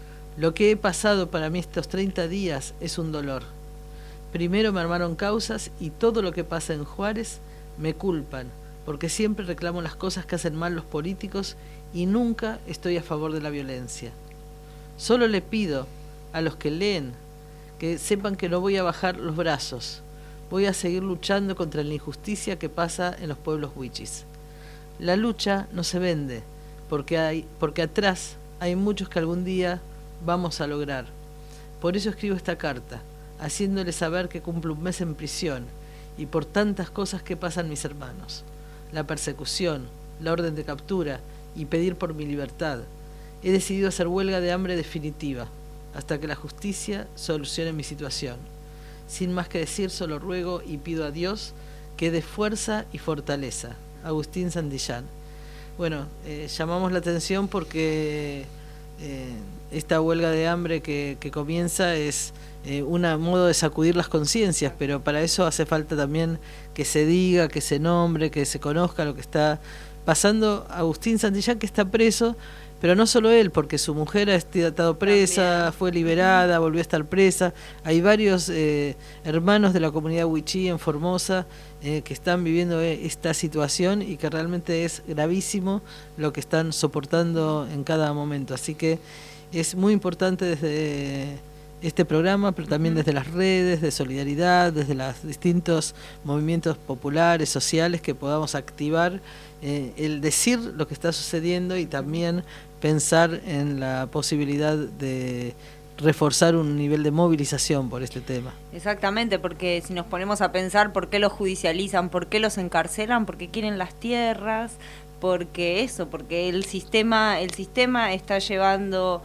[SPEAKER 4] Lo que he pasado para mí estos treinta días es un dolor. Primero me armaron causas y todo lo que pasa en Juárez me culpan, porque siempre reclamo las cosas que hacen mal los políticos y nunca estoy a favor de la violencia. Solo le pido a los que leen que sepan que no voy a bajar los brazos, voy a seguir luchando contra la injusticia que pasa en los pueblos wichis. La lucha no se vende, porque, hay, porque atrás hay muchos que algún día vamos a lograr. Por eso escribo esta carta, haciéndole saber que cumplo un mes en prisión y por tantas cosas que pasan mis hermanos. La persecución, la orden de captura y pedir por mi libertad. He decidido hacer huelga de hambre definitiva hasta que la justicia solucione mi situación. Sin más que decir, solo ruego y pido a Dios que dé fuerza y fortaleza. Agustín Santillán. Bueno, eh, llamamos la atención porque eh, esta huelga de hambre que, que comienza es Eh, un modo de sacudir las conciencias, pero para eso hace falta también que se diga, que se nombre, que se conozca lo que está pasando. Agustín Santillán, que está preso, pero no solo él, porque su mujer ha estado presa, también fue liberada, volvió a estar presa. Hay varios eh, hermanos de la comunidad wichí en Formosa eh, que están viviendo esta situación y que realmente es gravísimo lo que están soportando en cada momento. Así que es muy importante desde este programa, pero también desde las redes de solidaridad, desde los distintos movimientos populares, sociales, que podamos activar eh, el decir lo que está sucediendo y también pensar en la posibilidad de reforzar un nivel de movilización por este tema.
[SPEAKER 3] Exactamente, porque si nos ponemos a pensar por qué los judicializan, por qué los encarcelan, porque quieren las tierras, porque eso, porque el sistema el sistema está llevando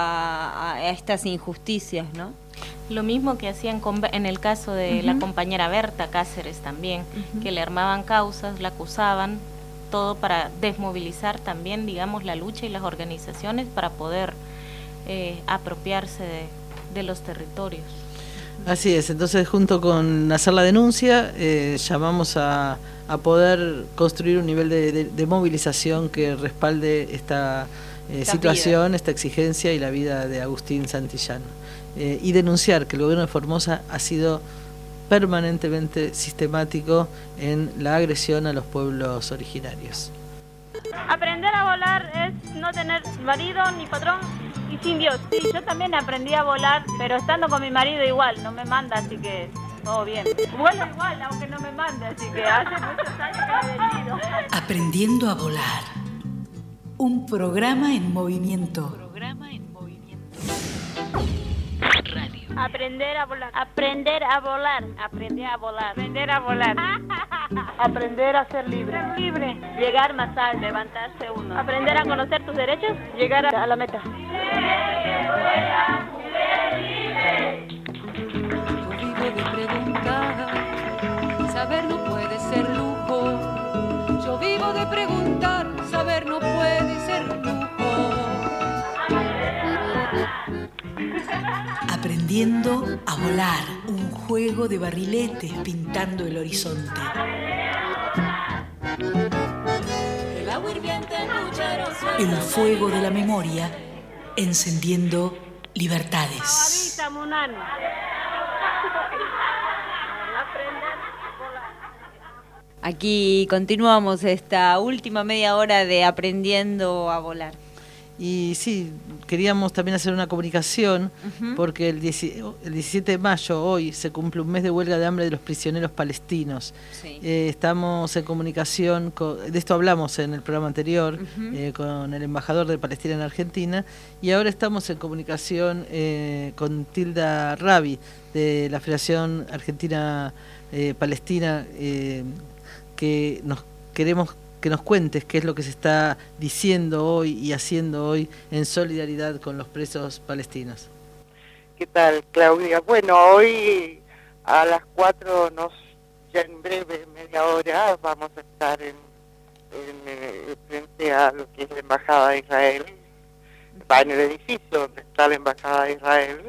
[SPEAKER 3] a, a estas injusticias, ¿no?
[SPEAKER 6] Lo mismo que hacían con, en el caso de uh-huh. la compañera Berta Cáceres también, uh-huh. que le armaban causas, la acusaban, todo para desmovilizar también, digamos, la lucha y las organizaciones para poder eh, apropiarse de, de los territorios.
[SPEAKER 4] Así es, entonces junto con hacer la denuncia eh, llamamos a, a poder construir un nivel de, de, de movilización que respalde esta eh, situación, vida. esta exigencia y la vida de Agustín Santillán. Eh, y denunciar que el gobierno de Formosa ha sido permanentemente sistemático en la agresión a los pueblos originarios.
[SPEAKER 16] Aprender a volar es no tener marido ni patrón y sin Dios. Sí, yo también aprendí a volar, pero estando con mi marido igual, no me manda, así que todo bien. Vuelo igual, aunque no me mande, así que hace muchos años que me he venido.
[SPEAKER 15] Aprendiendo a volar. Un programa en movimiento.
[SPEAKER 10] Programa en movimiento.
[SPEAKER 16] Radio. Aprender a volar. Aprender a volar. Aprender a volar. Aprender a volar. Aprender a ser libre. Ser libre. Llegar más alto. Levantarse uno. Aprender a conocer tus derechos. Llegar a la meta.
[SPEAKER 10] Yo vivo de preguntar. Saber no puede ser lujo. Yo vivo de preguntar. Saber no puede ser lujo.
[SPEAKER 15] Aprendiendo a volar, un juego de barriletes pintando el horizonte. El fuego de la memoria encendiendo libertades.
[SPEAKER 3] Aquí continuamos esta última media hora de Aprendiendo a Volar.
[SPEAKER 4] Y sí, queríamos también hacer una comunicación, uh-huh. porque el, el diecisiete de mayo, hoy, se cumple un mes de huelga de hambre de los prisioneros palestinos. Sí. Eh, estamos en comunicación, con, de esto hablamos en el programa anterior, uh-huh. eh, con el embajador de Palestina en Argentina, y ahora estamos en comunicación eh, con Tilda Rabi, de la Federación Argentina eh, Palestina, eh, que nos queremos que nos cuentes qué es lo que se está diciendo hoy y haciendo hoy en solidaridad con los presos palestinos.
[SPEAKER 14] ¿Qué tal, Claudia? Bueno, hoy a las cuatro, nos, ya en breve, media hora, vamos a estar en, en, eh, frente a lo que es la Embajada de Israel, va en el edificio donde está la Embajada de Israel,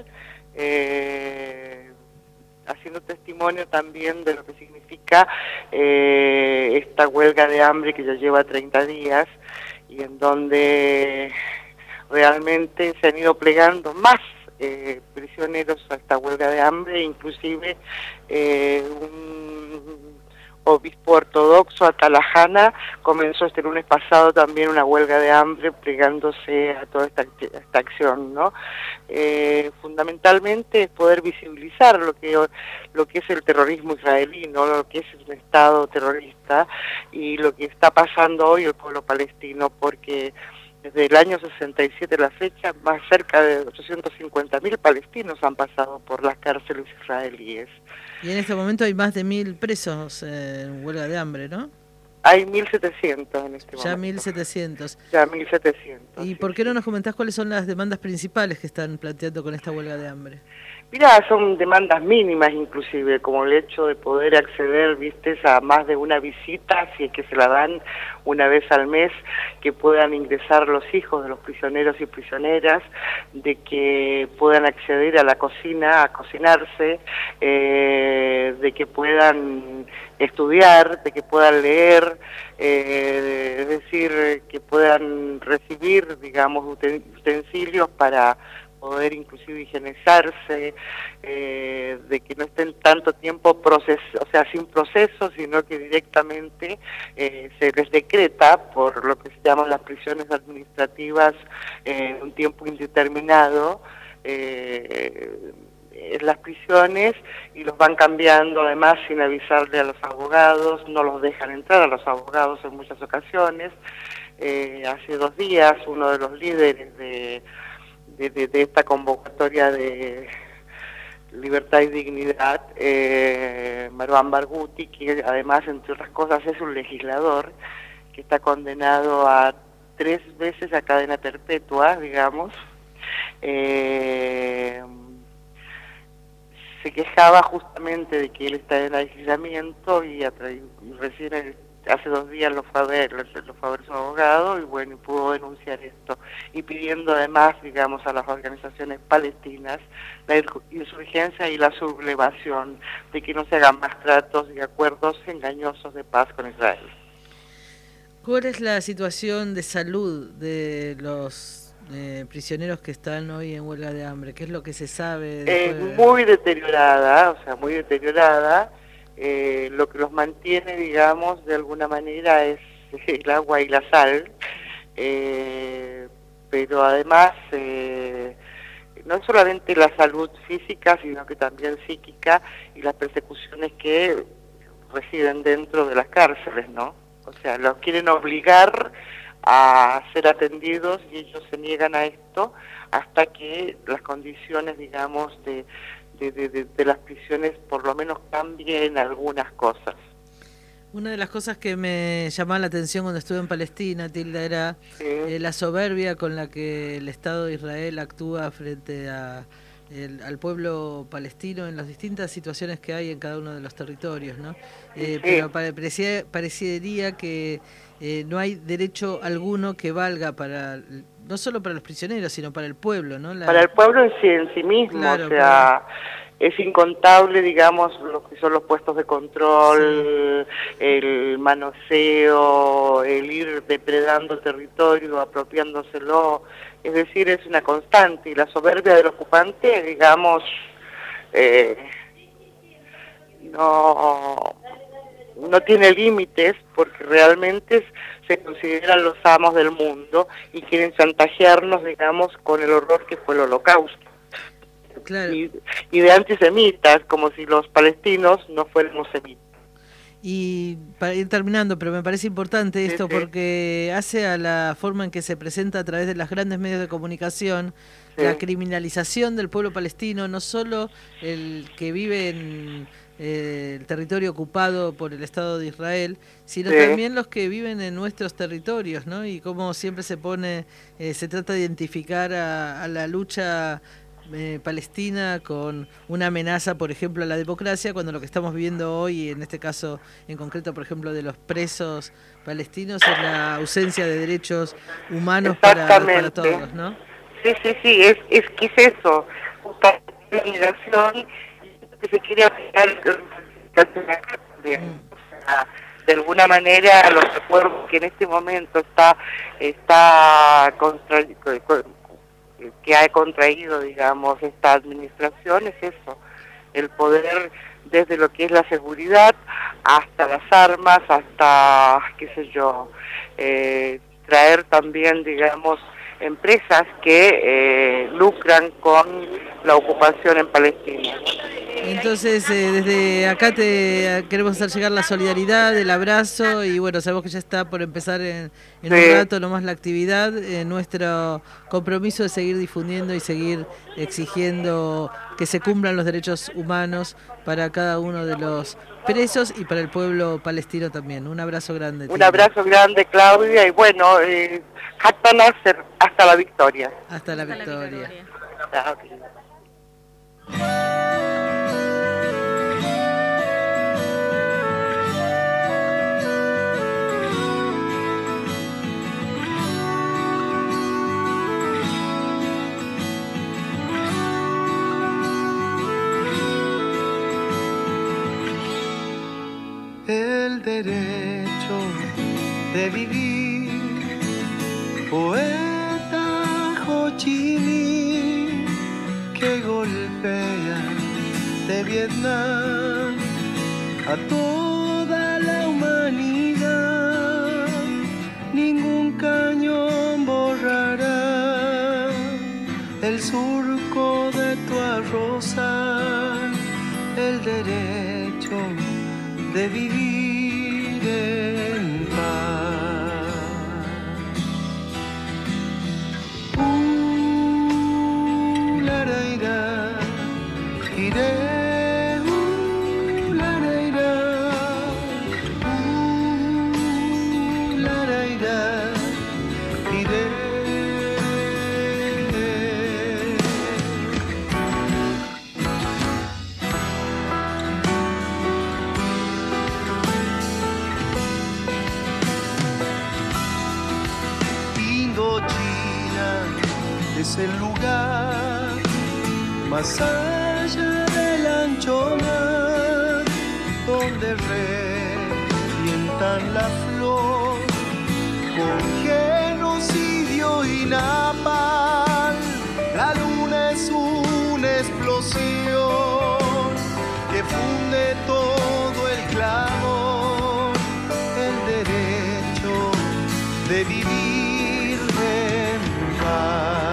[SPEAKER 14] eh, haciendo testimonio también de lo que significa eh, esta huelga de hambre que ya lleva treinta días y en donde realmente se han ido plegando más eh, prisioneros a esta huelga de hambre, inclusive eh, un obispo ortodoxo, Atalajana, comenzó este lunes pasado también una huelga de hambre plegándose a toda esta, esta acción, ¿no? Eh, fundamentalmente es poder visibilizar lo que lo que es el terrorismo israelí, ¿no? Lo que es un Estado terrorista y lo que está pasando hoy el pueblo palestino, porque desde el año sesenta y siete a la fecha, más cerca de ochocientos cincuenta mil palestinos han pasado por las cárceles israelíes.
[SPEAKER 4] Y en este momento hay más de mil presos en huelga de hambre, ¿no?
[SPEAKER 14] Hay mil setecientos en este
[SPEAKER 4] ya
[SPEAKER 14] momento.
[SPEAKER 4] Ya mil setecientos.
[SPEAKER 14] Ya mil setecientos.
[SPEAKER 4] ¿Y
[SPEAKER 14] sí,
[SPEAKER 4] por qué no
[SPEAKER 14] sí.
[SPEAKER 4] nos comentás cuáles son las demandas principales que están planteando con esta huelga de hambre?
[SPEAKER 14] Mirá, son demandas mínimas inclusive, como el hecho de poder acceder, viste, a más de una visita, si es que se la dan una vez al mes, que puedan ingresar los hijos de los prisioneros y prisioneras, de que puedan acceder a la cocina, a cocinarse, eh, de que puedan estudiar, de que puedan leer, eh, es decir, que puedan recibir, digamos, utensilios para poder inclusive higienizarse, eh, de que no estén tanto tiempo proces o sea, sin proceso, sino que directamente eh, se les decreta por lo que se llaman las prisiones administrativas en eh, un tiempo indeterminado, eh, en las prisiones, y los van cambiando además sin avisarle a los abogados, no los dejan entrar a los abogados en muchas ocasiones. Eh, hace dos días uno de los líderes de De, de, de esta convocatoria de libertad y dignidad, eh, Marwan Barghouti, que además, entre otras cosas, es un legislador que está condenado a tres veces a cadena perpetua, digamos, eh, se quejaba justamente de que él está en aislamiento y, y recién el, hace dos días lo fue a ver, lo, lo fue a ver su abogado y bueno, y pudo denunciar esto. Y pidiendo además, digamos, a las organizaciones palestinas la insurgencia y la sublevación, de que no se hagan más tratos y acuerdos engañosos de paz con Israel.
[SPEAKER 4] ¿Cuál es la situación de salud de los eh, prisioneros que están hoy en huelga de hambre? ¿Qué es lo que se sabe?
[SPEAKER 14] Eh,
[SPEAKER 4] de...
[SPEAKER 14] Muy deteriorada, o sea, muy deteriorada. Eh, lo que los mantiene, digamos, de alguna manera es el agua y la sal. Eh, pero además, eh, no solamente la salud física, sino que también psíquica y las persecuciones que residen dentro de las cárceles, ¿no? O sea, los quieren obligar a ser atendidos y ellos se niegan a esto hasta que las condiciones, digamos, de, de, de, de, de las prisiones por lo menos cambien algunas cosas.
[SPEAKER 4] Una de las cosas que me llamaba la atención cuando estuve en Palestina, Tilda, era sí. eh, la soberbia con la que el Estado de Israel actúa frente a el, al pueblo palestino en las distintas situaciones que hay en cada uno de los territorios, ¿no? Eh, sí. Pero parecía, parecería que eh, no hay derecho alguno que valga para, no solo para los prisioneros, sino para el pueblo, ¿no? La...
[SPEAKER 14] Para el pueblo en sí, en sí mismo, claro, o sea... Claro. Es incontable, digamos, lo que son los puestos de control, sí. el manoseo, el ir depredando territorio, apropiándoselo. Es decir, es una constante. Y la soberbia del ocupante, digamos, eh, no, no tiene límites porque realmente se consideran los amos del mundo y quieren chantajearnos, digamos, con el horror que fue el Holocausto.
[SPEAKER 4] Claro.
[SPEAKER 14] Y, y de antisemitas, como si los palestinos no fuéramos semitas.
[SPEAKER 4] Y para ir terminando, pero me parece importante esto, sí, sí. porque hace a la forma en que se presenta a través de los grandes medios de comunicación, sí. la criminalización del pueblo palestino, no solo el que vive en eh, el territorio ocupado por el Estado de Israel, sino sí. también los que viven en nuestros territorios, ¿no? Y como siempre se pone, eh, se trata de identificar a, a la lucha Eh, Palestina con una amenaza, por ejemplo, a la democracia, cuando lo que estamos viviendo hoy, en este caso en concreto, por ejemplo, de los presos palestinos, es la ausencia de derechos humanos para, para todos, ¿no?
[SPEAKER 14] Sí, sí, sí, es, es que es eso, la migración que se quiere aplicar de, mm. de alguna manera los recuerdos que en este momento está, está contra, que ha contraído, digamos, esta administración, es eso, el poder desde lo que es la seguridad hasta las armas, hasta, qué sé yo, eh, traer también, digamos, empresas que eh, lucran con la ocupación en Palestina.
[SPEAKER 4] Entonces, eh, desde acá te queremos hacer llegar la solidaridad, el abrazo, y bueno, sabemos que ya está por empezar en, en sí. un rato nomás la actividad, eh, nuestro compromiso de seguir difundiendo y seguir exigiendo que se cumplan los derechos humanos para cada uno de los presos y para el pueblo palestino también. Un abrazo grande.
[SPEAKER 14] Un abrazo grande, Claudia, y bueno, eh, hasta nacer, hasta la victoria.
[SPEAKER 4] Hasta la hasta victoria.
[SPEAKER 14] La victoria.
[SPEAKER 13] El derecho de vivir, poeta Ho Chi Minh, que golpea de Vietnam a toda la humanidad. Ningún cañón borrará el surco de tu arrozal, el derecho de vivir en paz. Uh, la, la, ira, iré, uh, la, la, ira.
[SPEAKER 17] es el lugar más allá del ancho mar, donde revientan la flor con genocidio y napal. La luna es una explosión que funde todo el clamor, el derecho de vivir en paz.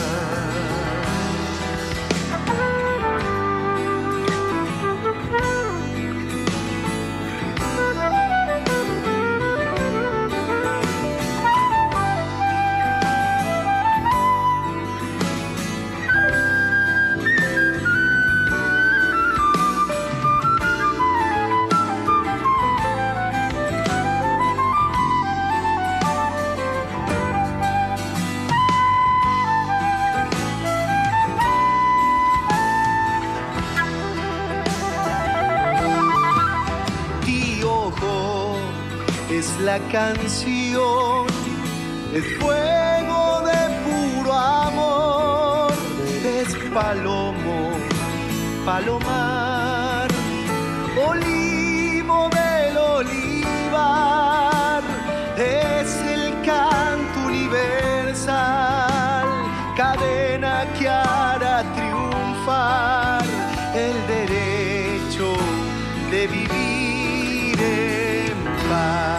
[SPEAKER 17] La canción es fuego de puro amor, es palomo, palomar, olivo del olivar, es el canto universal, cadena que hará triunfar el derecho de vivir en paz.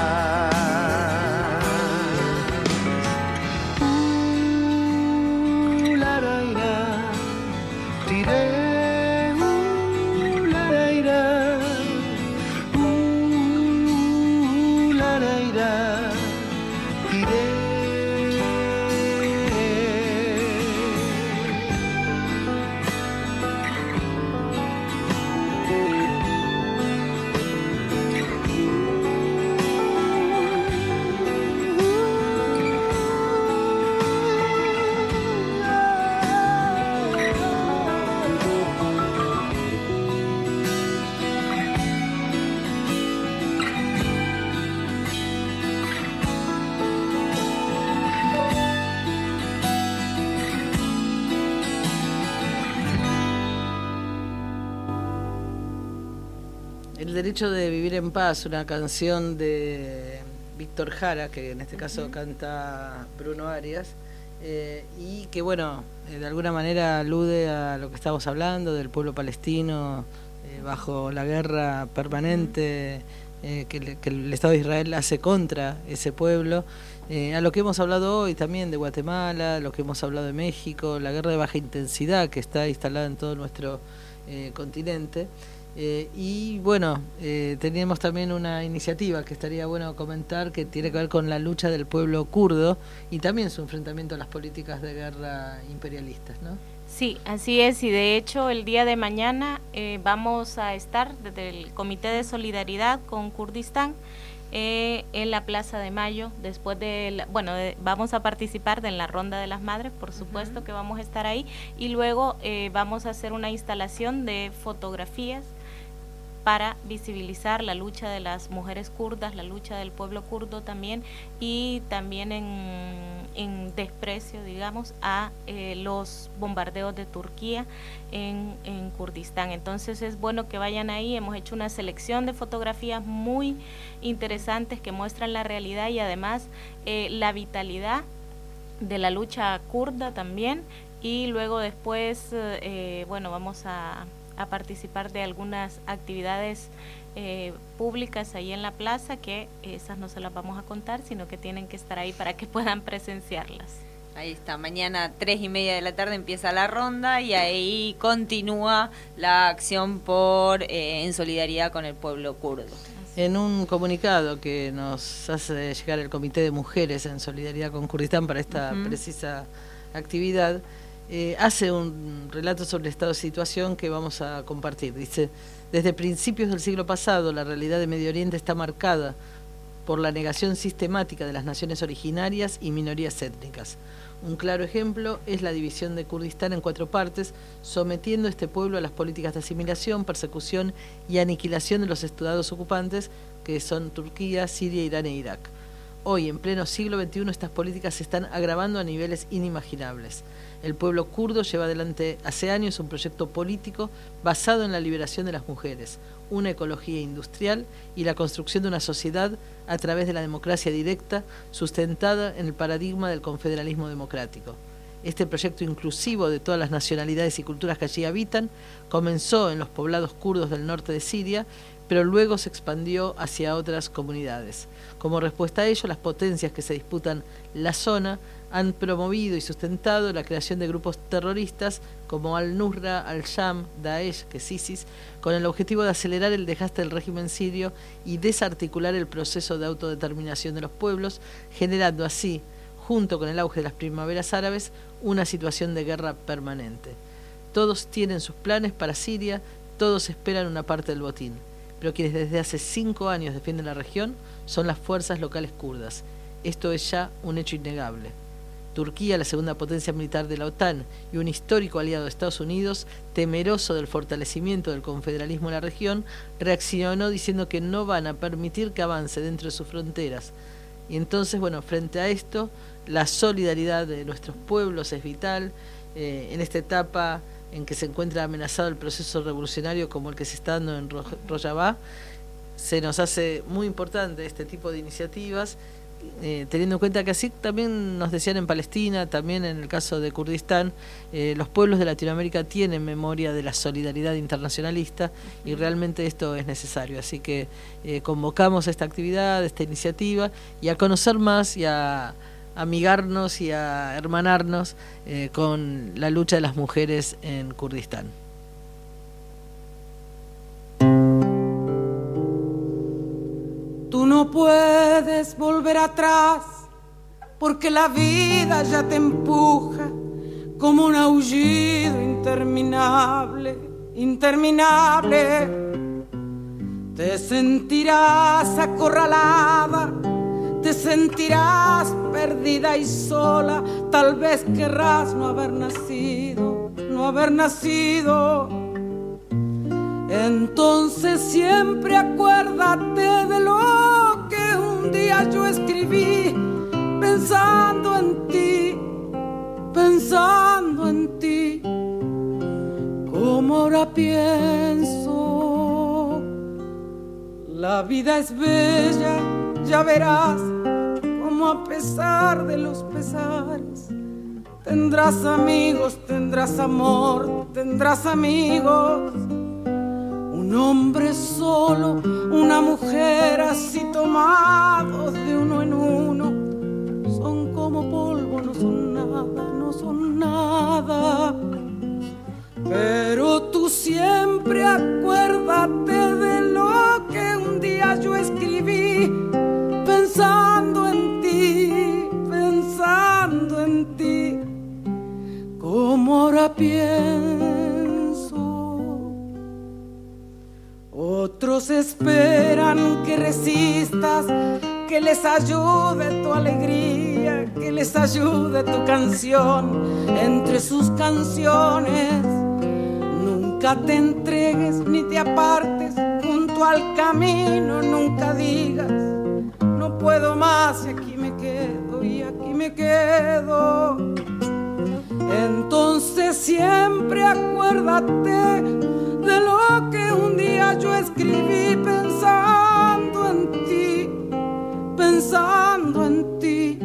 [SPEAKER 4] El derecho de vivir en paz, una canción de Víctor Jara, que en este caso uh-huh. canta Bruno Arias, eh, y que bueno, eh, de alguna manera alude a lo que estamos hablando del pueblo palestino eh, bajo la guerra permanente eh, que, que el Estado de Israel hace contra ese pueblo, eh, a lo que hemos hablado hoy también de Guatemala, lo que hemos hablado de México, la guerra de baja intensidad que está instalada en todo nuestro eh, continente. Eh, y bueno, eh, teníamos también una iniciativa que estaría bueno comentar, que tiene que ver con la lucha del pueblo kurdo y también su enfrentamiento a las políticas de guerra imperialistas, ¿no?
[SPEAKER 6] Sí, así es, y de hecho el día de mañana eh, vamos a estar desde el Comité de Solidaridad con Kurdistán eh, en la Plaza de Mayo, después de, la, bueno, de, vamos a participar de la Ronda de las Madres, por supuesto uh-huh. que vamos a estar ahí, y luego eh, vamos a hacer una instalación de fotografías para visibilizar la lucha de las mujeres kurdas, la lucha del pueblo kurdo también, y también en, en desprecio, digamos, a eh, los bombardeos de Turquía en, en Kurdistán. Entonces es bueno que vayan ahí, hemos hecho una selección de fotografías muy interesantes que muestran la realidad y además eh, la vitalidad de la lucha kurda también, y luego después, eh, bueno, vamos a... a participar de algunas actividades eh, públicas ahí en la plaza, que esas no se las vamos a contar, sino que tienen que estar ahí para que puedan presenciarlas.
[SPEAKER 3] Ahí está, mañana tres y media de la tarde empieza la ronda y ahí continúa la acción por eh, en solidaridad con el pueblo kurdo.
[SPEAKER 4] En un comunicado que nos hace llegar el Comité de Mujeres en Solidaridad con Kurdistán para esta uh-huh. precisa actividad, Eh, hace un relato sobre el estado de situación que vamos a compartir. Dice: desde principios del siglo pasado, la realidad de Medio Oriente está marcada por la negación sistemática de las naciones originarias y minorías étnicas. Un claro ejemplo es la división de Kurdistán en cuatro partes, sometiendo a este pueblo a las políticas de asimilación, persecución y aniquilación de los estados ocupantes, que son Turquía, Siria, Irán e Irak. Hoy, en pleno siglo veintiuno, estas políticas se están agravando a niveles inimaginables. El pueblo kurdo lleva adelante hace años un proyecto político basado en la liberación de las mujeres, una ecología industrial y la construcción de una sociedad a través de la democracia directa sustentada en el paradigma del confederalismo democrático. Este proyecto inclusivo de todas las nacionalidades y culturas que allí habitan comenzó en los poblados kurdos del norte de Siria, pero luego se expandió hacia otras comunidades. Como respuesta a ello, las potencias que se disputan la zona han promovido y sustentado la creación de grupos terroristas como Al-Nusra, Al-Sham, Daesh, que es ISIS, con el objetivo de acelerar el desgaste del régimen sirio y desarticular el proceso de autodeterminación de los pueblos, generando así, junto con el auge de las primaveras árabes, una situación de guerra permanente. Todos tienen sus planes para Siria, todos esperan una parte del botín, pero quienes desde hace cinco años defienden la región son las fuerzas locales kurdas. Esto es ya un hecho innegable. Turquía, la segunda potencia militar de la OTAN y un histórico aliado de Estados Unidos, temeroso del fortalecimiento del confederalismo en la región, reaccionó diciendo que no van a permitir que avance dentro de sus fronteras. Y entonces, bueno, frente a esto, la solidaridad de nuestros pueblos es vital. Eh, en esta etapa en que se encuentra amenazado el proceso revolucionario como el que se está dando en Rojava, se nos hace muy importante este tipo de iniciativas, eh, teniendo en cuenta que así también nos decían en Palestina, también en el caso de Kurdistán, eh, los pueblos de Latinoamérica tienen memoria de la solidaridad internacionalista y realmente esto es necesario. Así que eh, convocamos a esta actividad, a esta iniciativa y a conocer más y a amigarnos y a hermanarnos eh, con la lucha de las mujeres en Kurdistán.
[SPEAKER 11] Tú no puedes volver atrás porque la vida ya te empuja como un aullido interminable, interminable. Te sentirás acorralada, te sentirás perdida y sola, tal vez querrás no haber nacido, no haber nacido. Entonces siempre acuérdate de lo que un día yo escribí, pensando en ti, pensando en ti, como ahora pienso. La vida es bella, ya verás, como a pesar de los pesares, tendrás amigos, tendrás amor, tendrás amigos. Un hombre solo, una mujer así tomados de uno en uno, son como polvo, no son nada, no son nada. Pero tú siempre acuérdate de lo que un día yo escribí, pensando en ti, pensando en ti, como ahora pienso. Otros esperan que resistas, que les ayude tu alegría, que les ayude tu canción entre sus canciones. Nunca te entregues ni te apartes junto al camino, nunca digas no puedo más y aquí me quedo y aquí me quedo. Entonces siempre acuérdate de lo que un día yo escribí, pensando en ti, pensando en ti,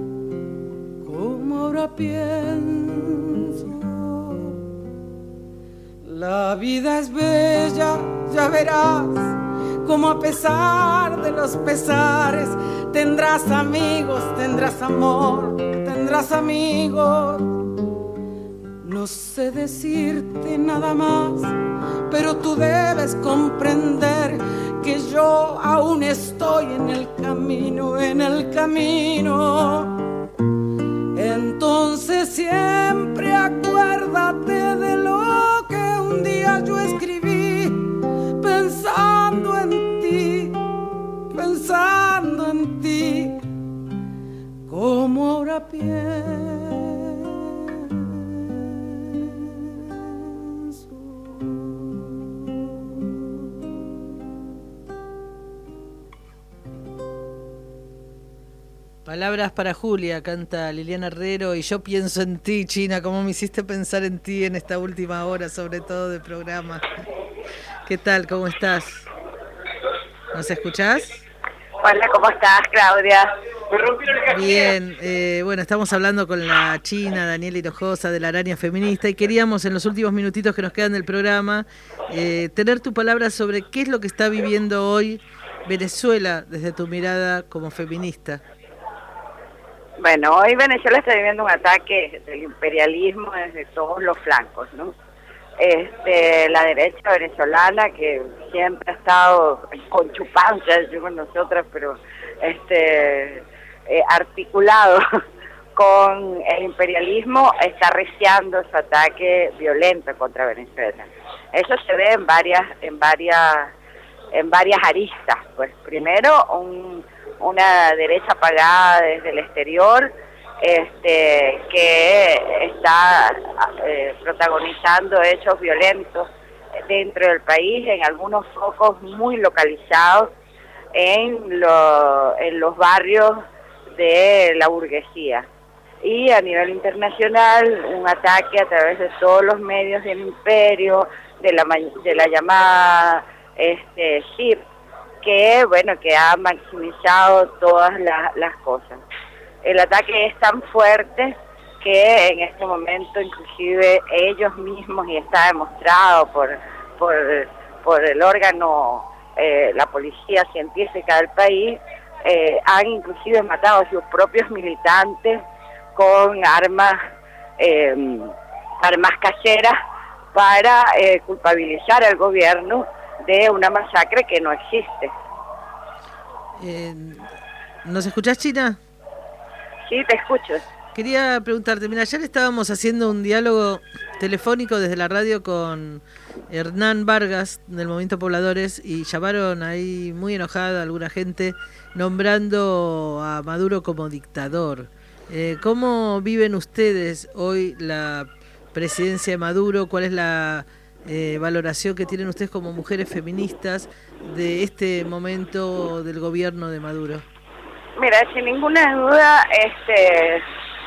[SPEAKER 11] como ahora pienso. La vida es bella, ya verás, como a pesar de los pesares, tendrás amigos, tendrás amor, tendrás amigos. No sé decirte nada más, pero tú debes comprender que yo aún estoy en el camino, en el camino. Entonces siempre acuérdate de lo que un día yo escribí, pensando en ti, pensando en ti, como ahora pienso.
[SPEAKER 4] Palabras para Julia, canta Liliana Herrero, y yo pienso en ti, China, cómo me hiciste pensar en ti en esta última hora, sobre todo de programa. ¿Qué tal? ¿Cómo estás? ¿Nos escuchás?
[SPEAKER 18] Hola, ¿cómo estás, Claudia?
[SPEAKER 4] Bien, eh, bueno, estamos hablando con la China, Daniela Hinojosa, de la Araña Feminista, y queríamos en los últimos minutitos que nos quedan del programa eh, tener tu palabra sobre qué es lo que está viviendo hoy Venezuela desde tu mirada como feminista.
[SPEAKER 18] Bueno, hoy Venezuela está viviendo un ataque del imperialismo desde todos los flancos, ¿no? Este, la derecha venezolana, que siempre ha estado con chupanza, decimos nosotras, pero este eh, articulado con el imperialismo, está arreciando su ataque violento contra Venezuela. Eso se ve en varias, en varias, en varias aristas. Pues primero, un, una derecha pagada desde el exterior, este que está eh, protagonizando hechos violentos dentro del país, en algunos focos muy localizados en, lo, en los barrios de la burguesía. Y a nivel internacional, un ataque a través de todos los medios del imperio, de la, de la llamada este, S I P, que, bueno, que ha maximizado todas la, las cosas. El ataque es tan fuerte que en este momento inclusive ellos mismos, y está demostrado por, por, por el órgano, eh, la policía científica del país, eh, han inclusive matado a sus propios militantes con armas, eh, armas caseras para eh, culpabilizar al gobierno de una masacre que no existe.
[SPEAKER 4] Eh, ¿Nos escuchás, China?
[SPEAKER 18] Sí, te escucho.
[SPEAKER 4] Quería preguntarte, mira, ayer estábamos haciendo un diálogo telefónico desde la radio con Hernán Vargas del Movimiento Pobladores, y llamaron ahí muy enojada alguna gente nombrando a Maduro como dictador. Eh, ¿Cómo viven ustedes hoy la presidencia de Maduro? ¿Cuál es la eh, valoración que tienen ustedes como mujeres feministas de este momento del gobierno de Maduro?
[SPEAKER 18] Mira, sin ninguna duda, este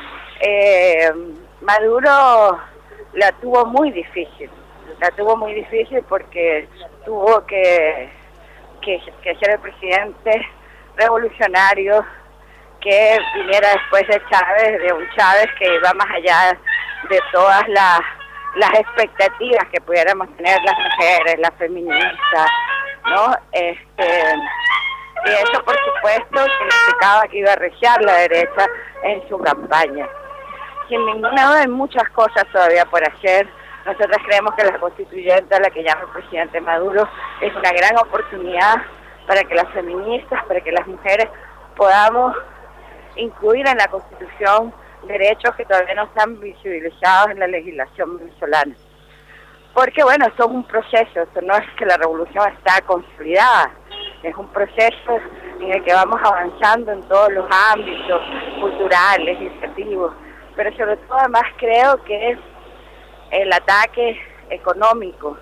[SPEAKER 18] eh, Maduro la tuvo muy difícil, la tuvo muy difícil porque tuvo que, que, que ser el presidente revolucionario que viniera después de Chávez, de un Chávez que iba más allá de todas las, las expectativas que pudiéramos tener las mujeres, las feministas, ¿no? Este... Y eso, por supuesto, significaba que iba a arreciar la derecha en su campaña. Sin ninguna duda hay muchas cosas todavía por hacer. Nosotros creemos que la constituyente, a la que llama el presidente Maduro, es una gran oportunidad para que las feministas, para que las mujeres podamos incluir en la Constitución derechos que todavía no están visibilizados en la legislación venezolana. Porque, bueno, esto es un proceso, esto no es que la revolución está consolidada, es un proceso en el que vamos avanzando en todos los ámbitos culturales, educativos, pero sobre todo además creo que es el ataque económico,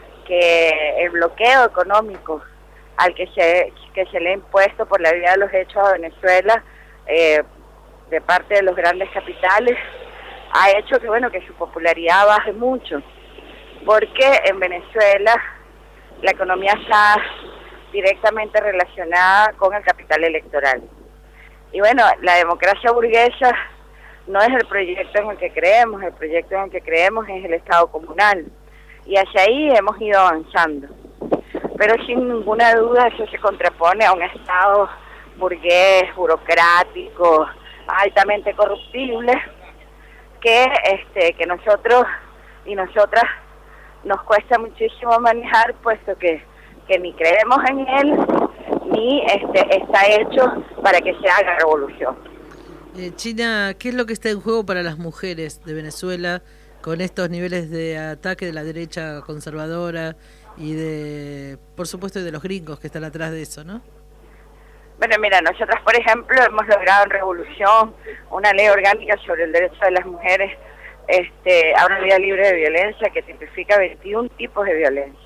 [SPEAKER 18] que el bloqueo económico al que se, que se le ha impuesto por la vía de los hechos a Venezuela eh, de parte de los grandes capitales, ha hecho que, bueno, que su popularidad baje mucho, porque en Venezuela la economía está directamente relacionada con el capital electoral. Y bueno, la democracia burguesa no es el proyecto en el que creemos, el proyecto en el que creemos es el Estado comunal. Y hacia ahí hemos ido avanzando. Pero sin ninguna duda eso se contrapone a un Estado burgués, burocrático, altamente corruptible, que, este, que nosotros y nosotras nos cuesta muchísimo manejar, puesto que, que ni creemos en él, ni este, está hecho para que se haga revolución.
[SPEAKER 4] Eh, China, ¿qué es lo que está en juego para las mujeres de Venezuela con estos niveles de ataque de la derecha conservadora y de, por supuesto, de los gringos que están atrás de eso, ¿no?
[SPEAKER 18] Bueno, mira, nosotras, por ejemplo, hemos logrado en Revolución una ley orgánica sobre el derecho de las mujeres este, a una vida libre de violencia que tipifica veintiún tipos de violencia.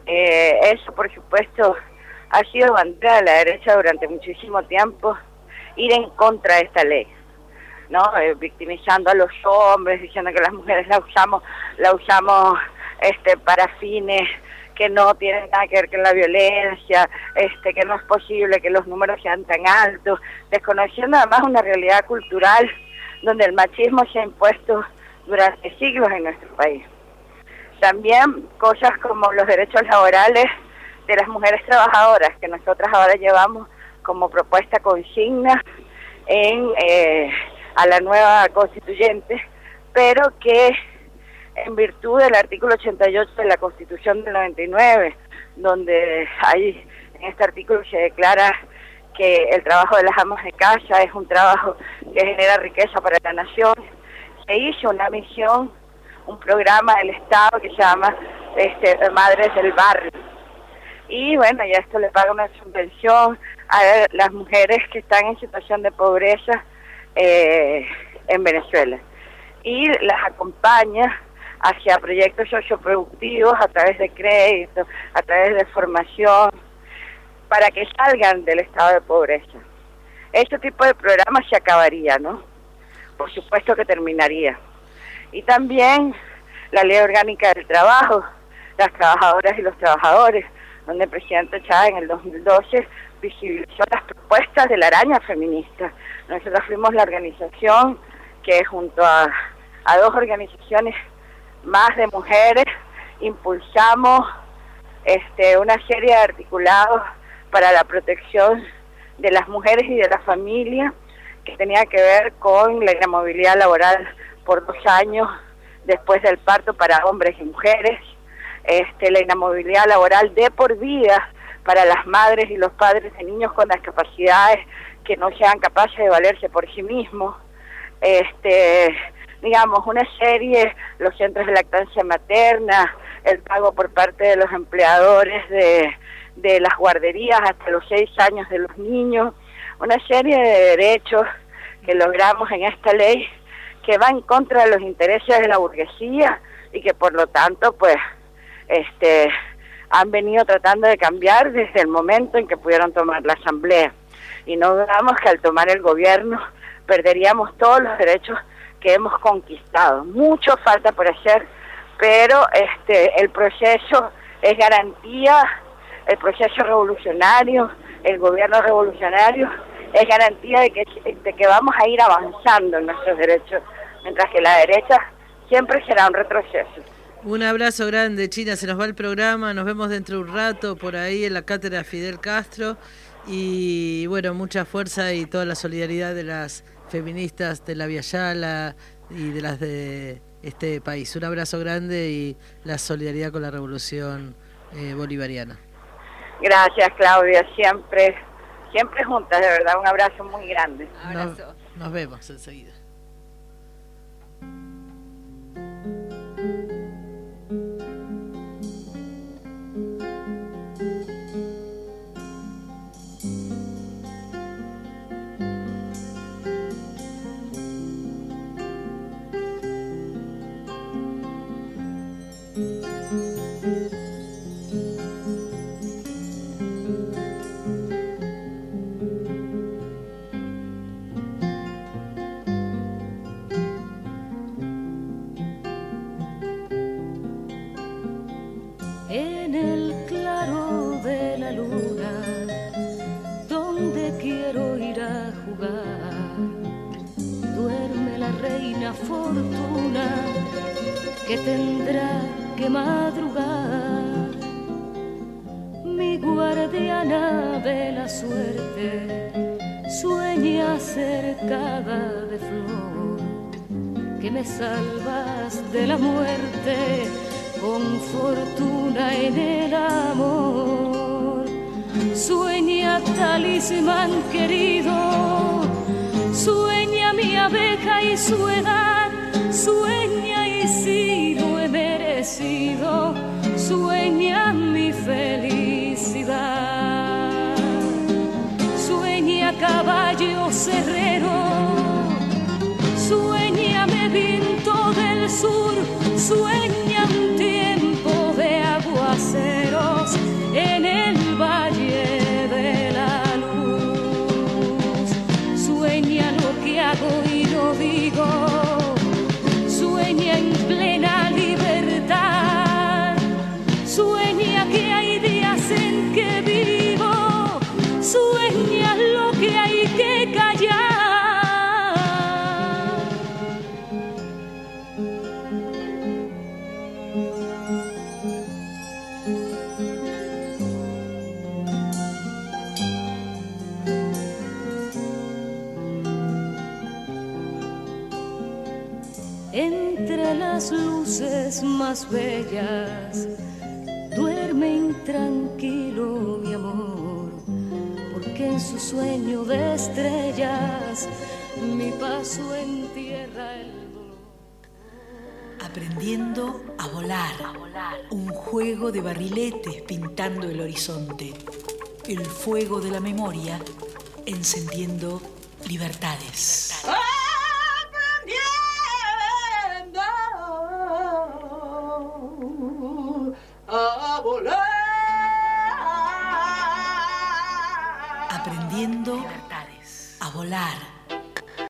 [SPEAKER 18] Eh, eso, por supuesto, ha sido bandera de la derecha durante muchísimo tiempo ir en contra de esta ley, ¿no? Eh, victimizando a los hombres, diciendo que las mujeres la usamos, la usamos este, para fines que no tienen nada que ver con la violencia, este, que no es posible que los números sean tan altos, desconociendo además una realidad cultural donde el machismo se ha impuesto durante siglos en nuestro país. También cosas como los derechos laborales de las mujeres trabajadoras, que nosotras ahora llevamos como propuesta consigna en eh, a la nueva constituyente, pero que en virtud del artículo ochenta y ocho de la Constitución del noventa y nueve, donde hay, en este artículo se declara que el trabajo de las amas de casa es un trabajo que genera riqueza para la nación, se hizo una misión, un programa del Estado que se llama este, Madres del Barrio. Y bueno, ya esto le paga una subvención a las mujeres que están en situación de pobreza eh, en Venezuela. Y las acompaña hacia proyectos socioproductivos a través de créditos, a través de formación, para que salgan del estado de pobreza. Este tipo de programas se acabaría, ¿no? Por supuesto que terminaría. Y también la Ley Orgánica del Trabajo, las trabajadoras y los trabajadores, donde el presidente Chávez en el dos mil doce visibilizó las propuestas de la araña feminista. Nosotros fuimos la organización que junto a, a dos organizaciones más de mujeres impulsamos este, una serie de articulados para la protección de las mujeres y de la familia, que tenía que ver con la inamovilidad laboral por dos años después del parto para hombres y mujeres, este, la inamovilidad laboral de por vida para las madres y los padres de niños con discapacidades que no sean capaces de valerse por sí mismos, este, digamos, una serie, los centros de lactancia materna, el pago por parte de los empleadores de, de las guarderías hasta los seis años de los niños, una serie de derechos que logramos en esta ley que va en contra de los intereses de la burguesía y que por lo tanto pues este han venido tratando de cambiar desde el momento en que pudieron tomar la asamblea, y no dudamos que al tomar el gobierno perderíamos todos los derechos que hemos conquistado. Mucho falta por hacer, pero este el proceso es garantía, el proceso revolucionario, el gobierno revolucionario es garantía de que, de que vamos a ir avanzando en nuestros derechos, mientras que la derecha siempre será un retroceso.
[SPEAKER 4] Un abrazo grande, China, se nos va el programa, nos vemos dentro de un rato por ahí en la cátedra Fidel Castro, y bueno, mucha fuerza y toda la solidaridad de las feministas de la Via Yala y de las de este país. Un abrazo grande y la solidaridad con la revolución eh, bolivariana.
[SPEAKER 18] Gracias, Claudia, siempre, siempre juntas, de verdad, un abrazo muy grande.
[SPEAKER 4] Nos, nos vemos enseguida.
[SPEAKER 19] En el claro de la luna, donde quiero ir a jugar, duerme la reina Fortuna, que tendrá que madrugar. Mi guardiana de la suerte sueña cercada de flor, que me salvas de la muerte con fortuna en el amor. Sueña talismán querido, sueña mi abeja y su edad, sueña y si lo he merecido, sueña mi felicidad. Sueña caballo cerrero, sueñame viento del sur, sueña un tiempo de aguaceros en el valle de la luz. hago y lo digo. Sueña en plena libertad, sueña que hay días en que vivo, sueña lo que hay que callar. Entre las luces más bellas, duerme intranquilo mi amor, porque en su sueño de estrellas mi paso entierra el dolor.
[SPEAKER 15] Aprendiendo a volar, un juego de barriletes pintando el horizonte, el fuego de la memoria encendiendo libertades.
[SPEAKER 11] A volar.
[SPEAKER 15] Aprendiendo a volar.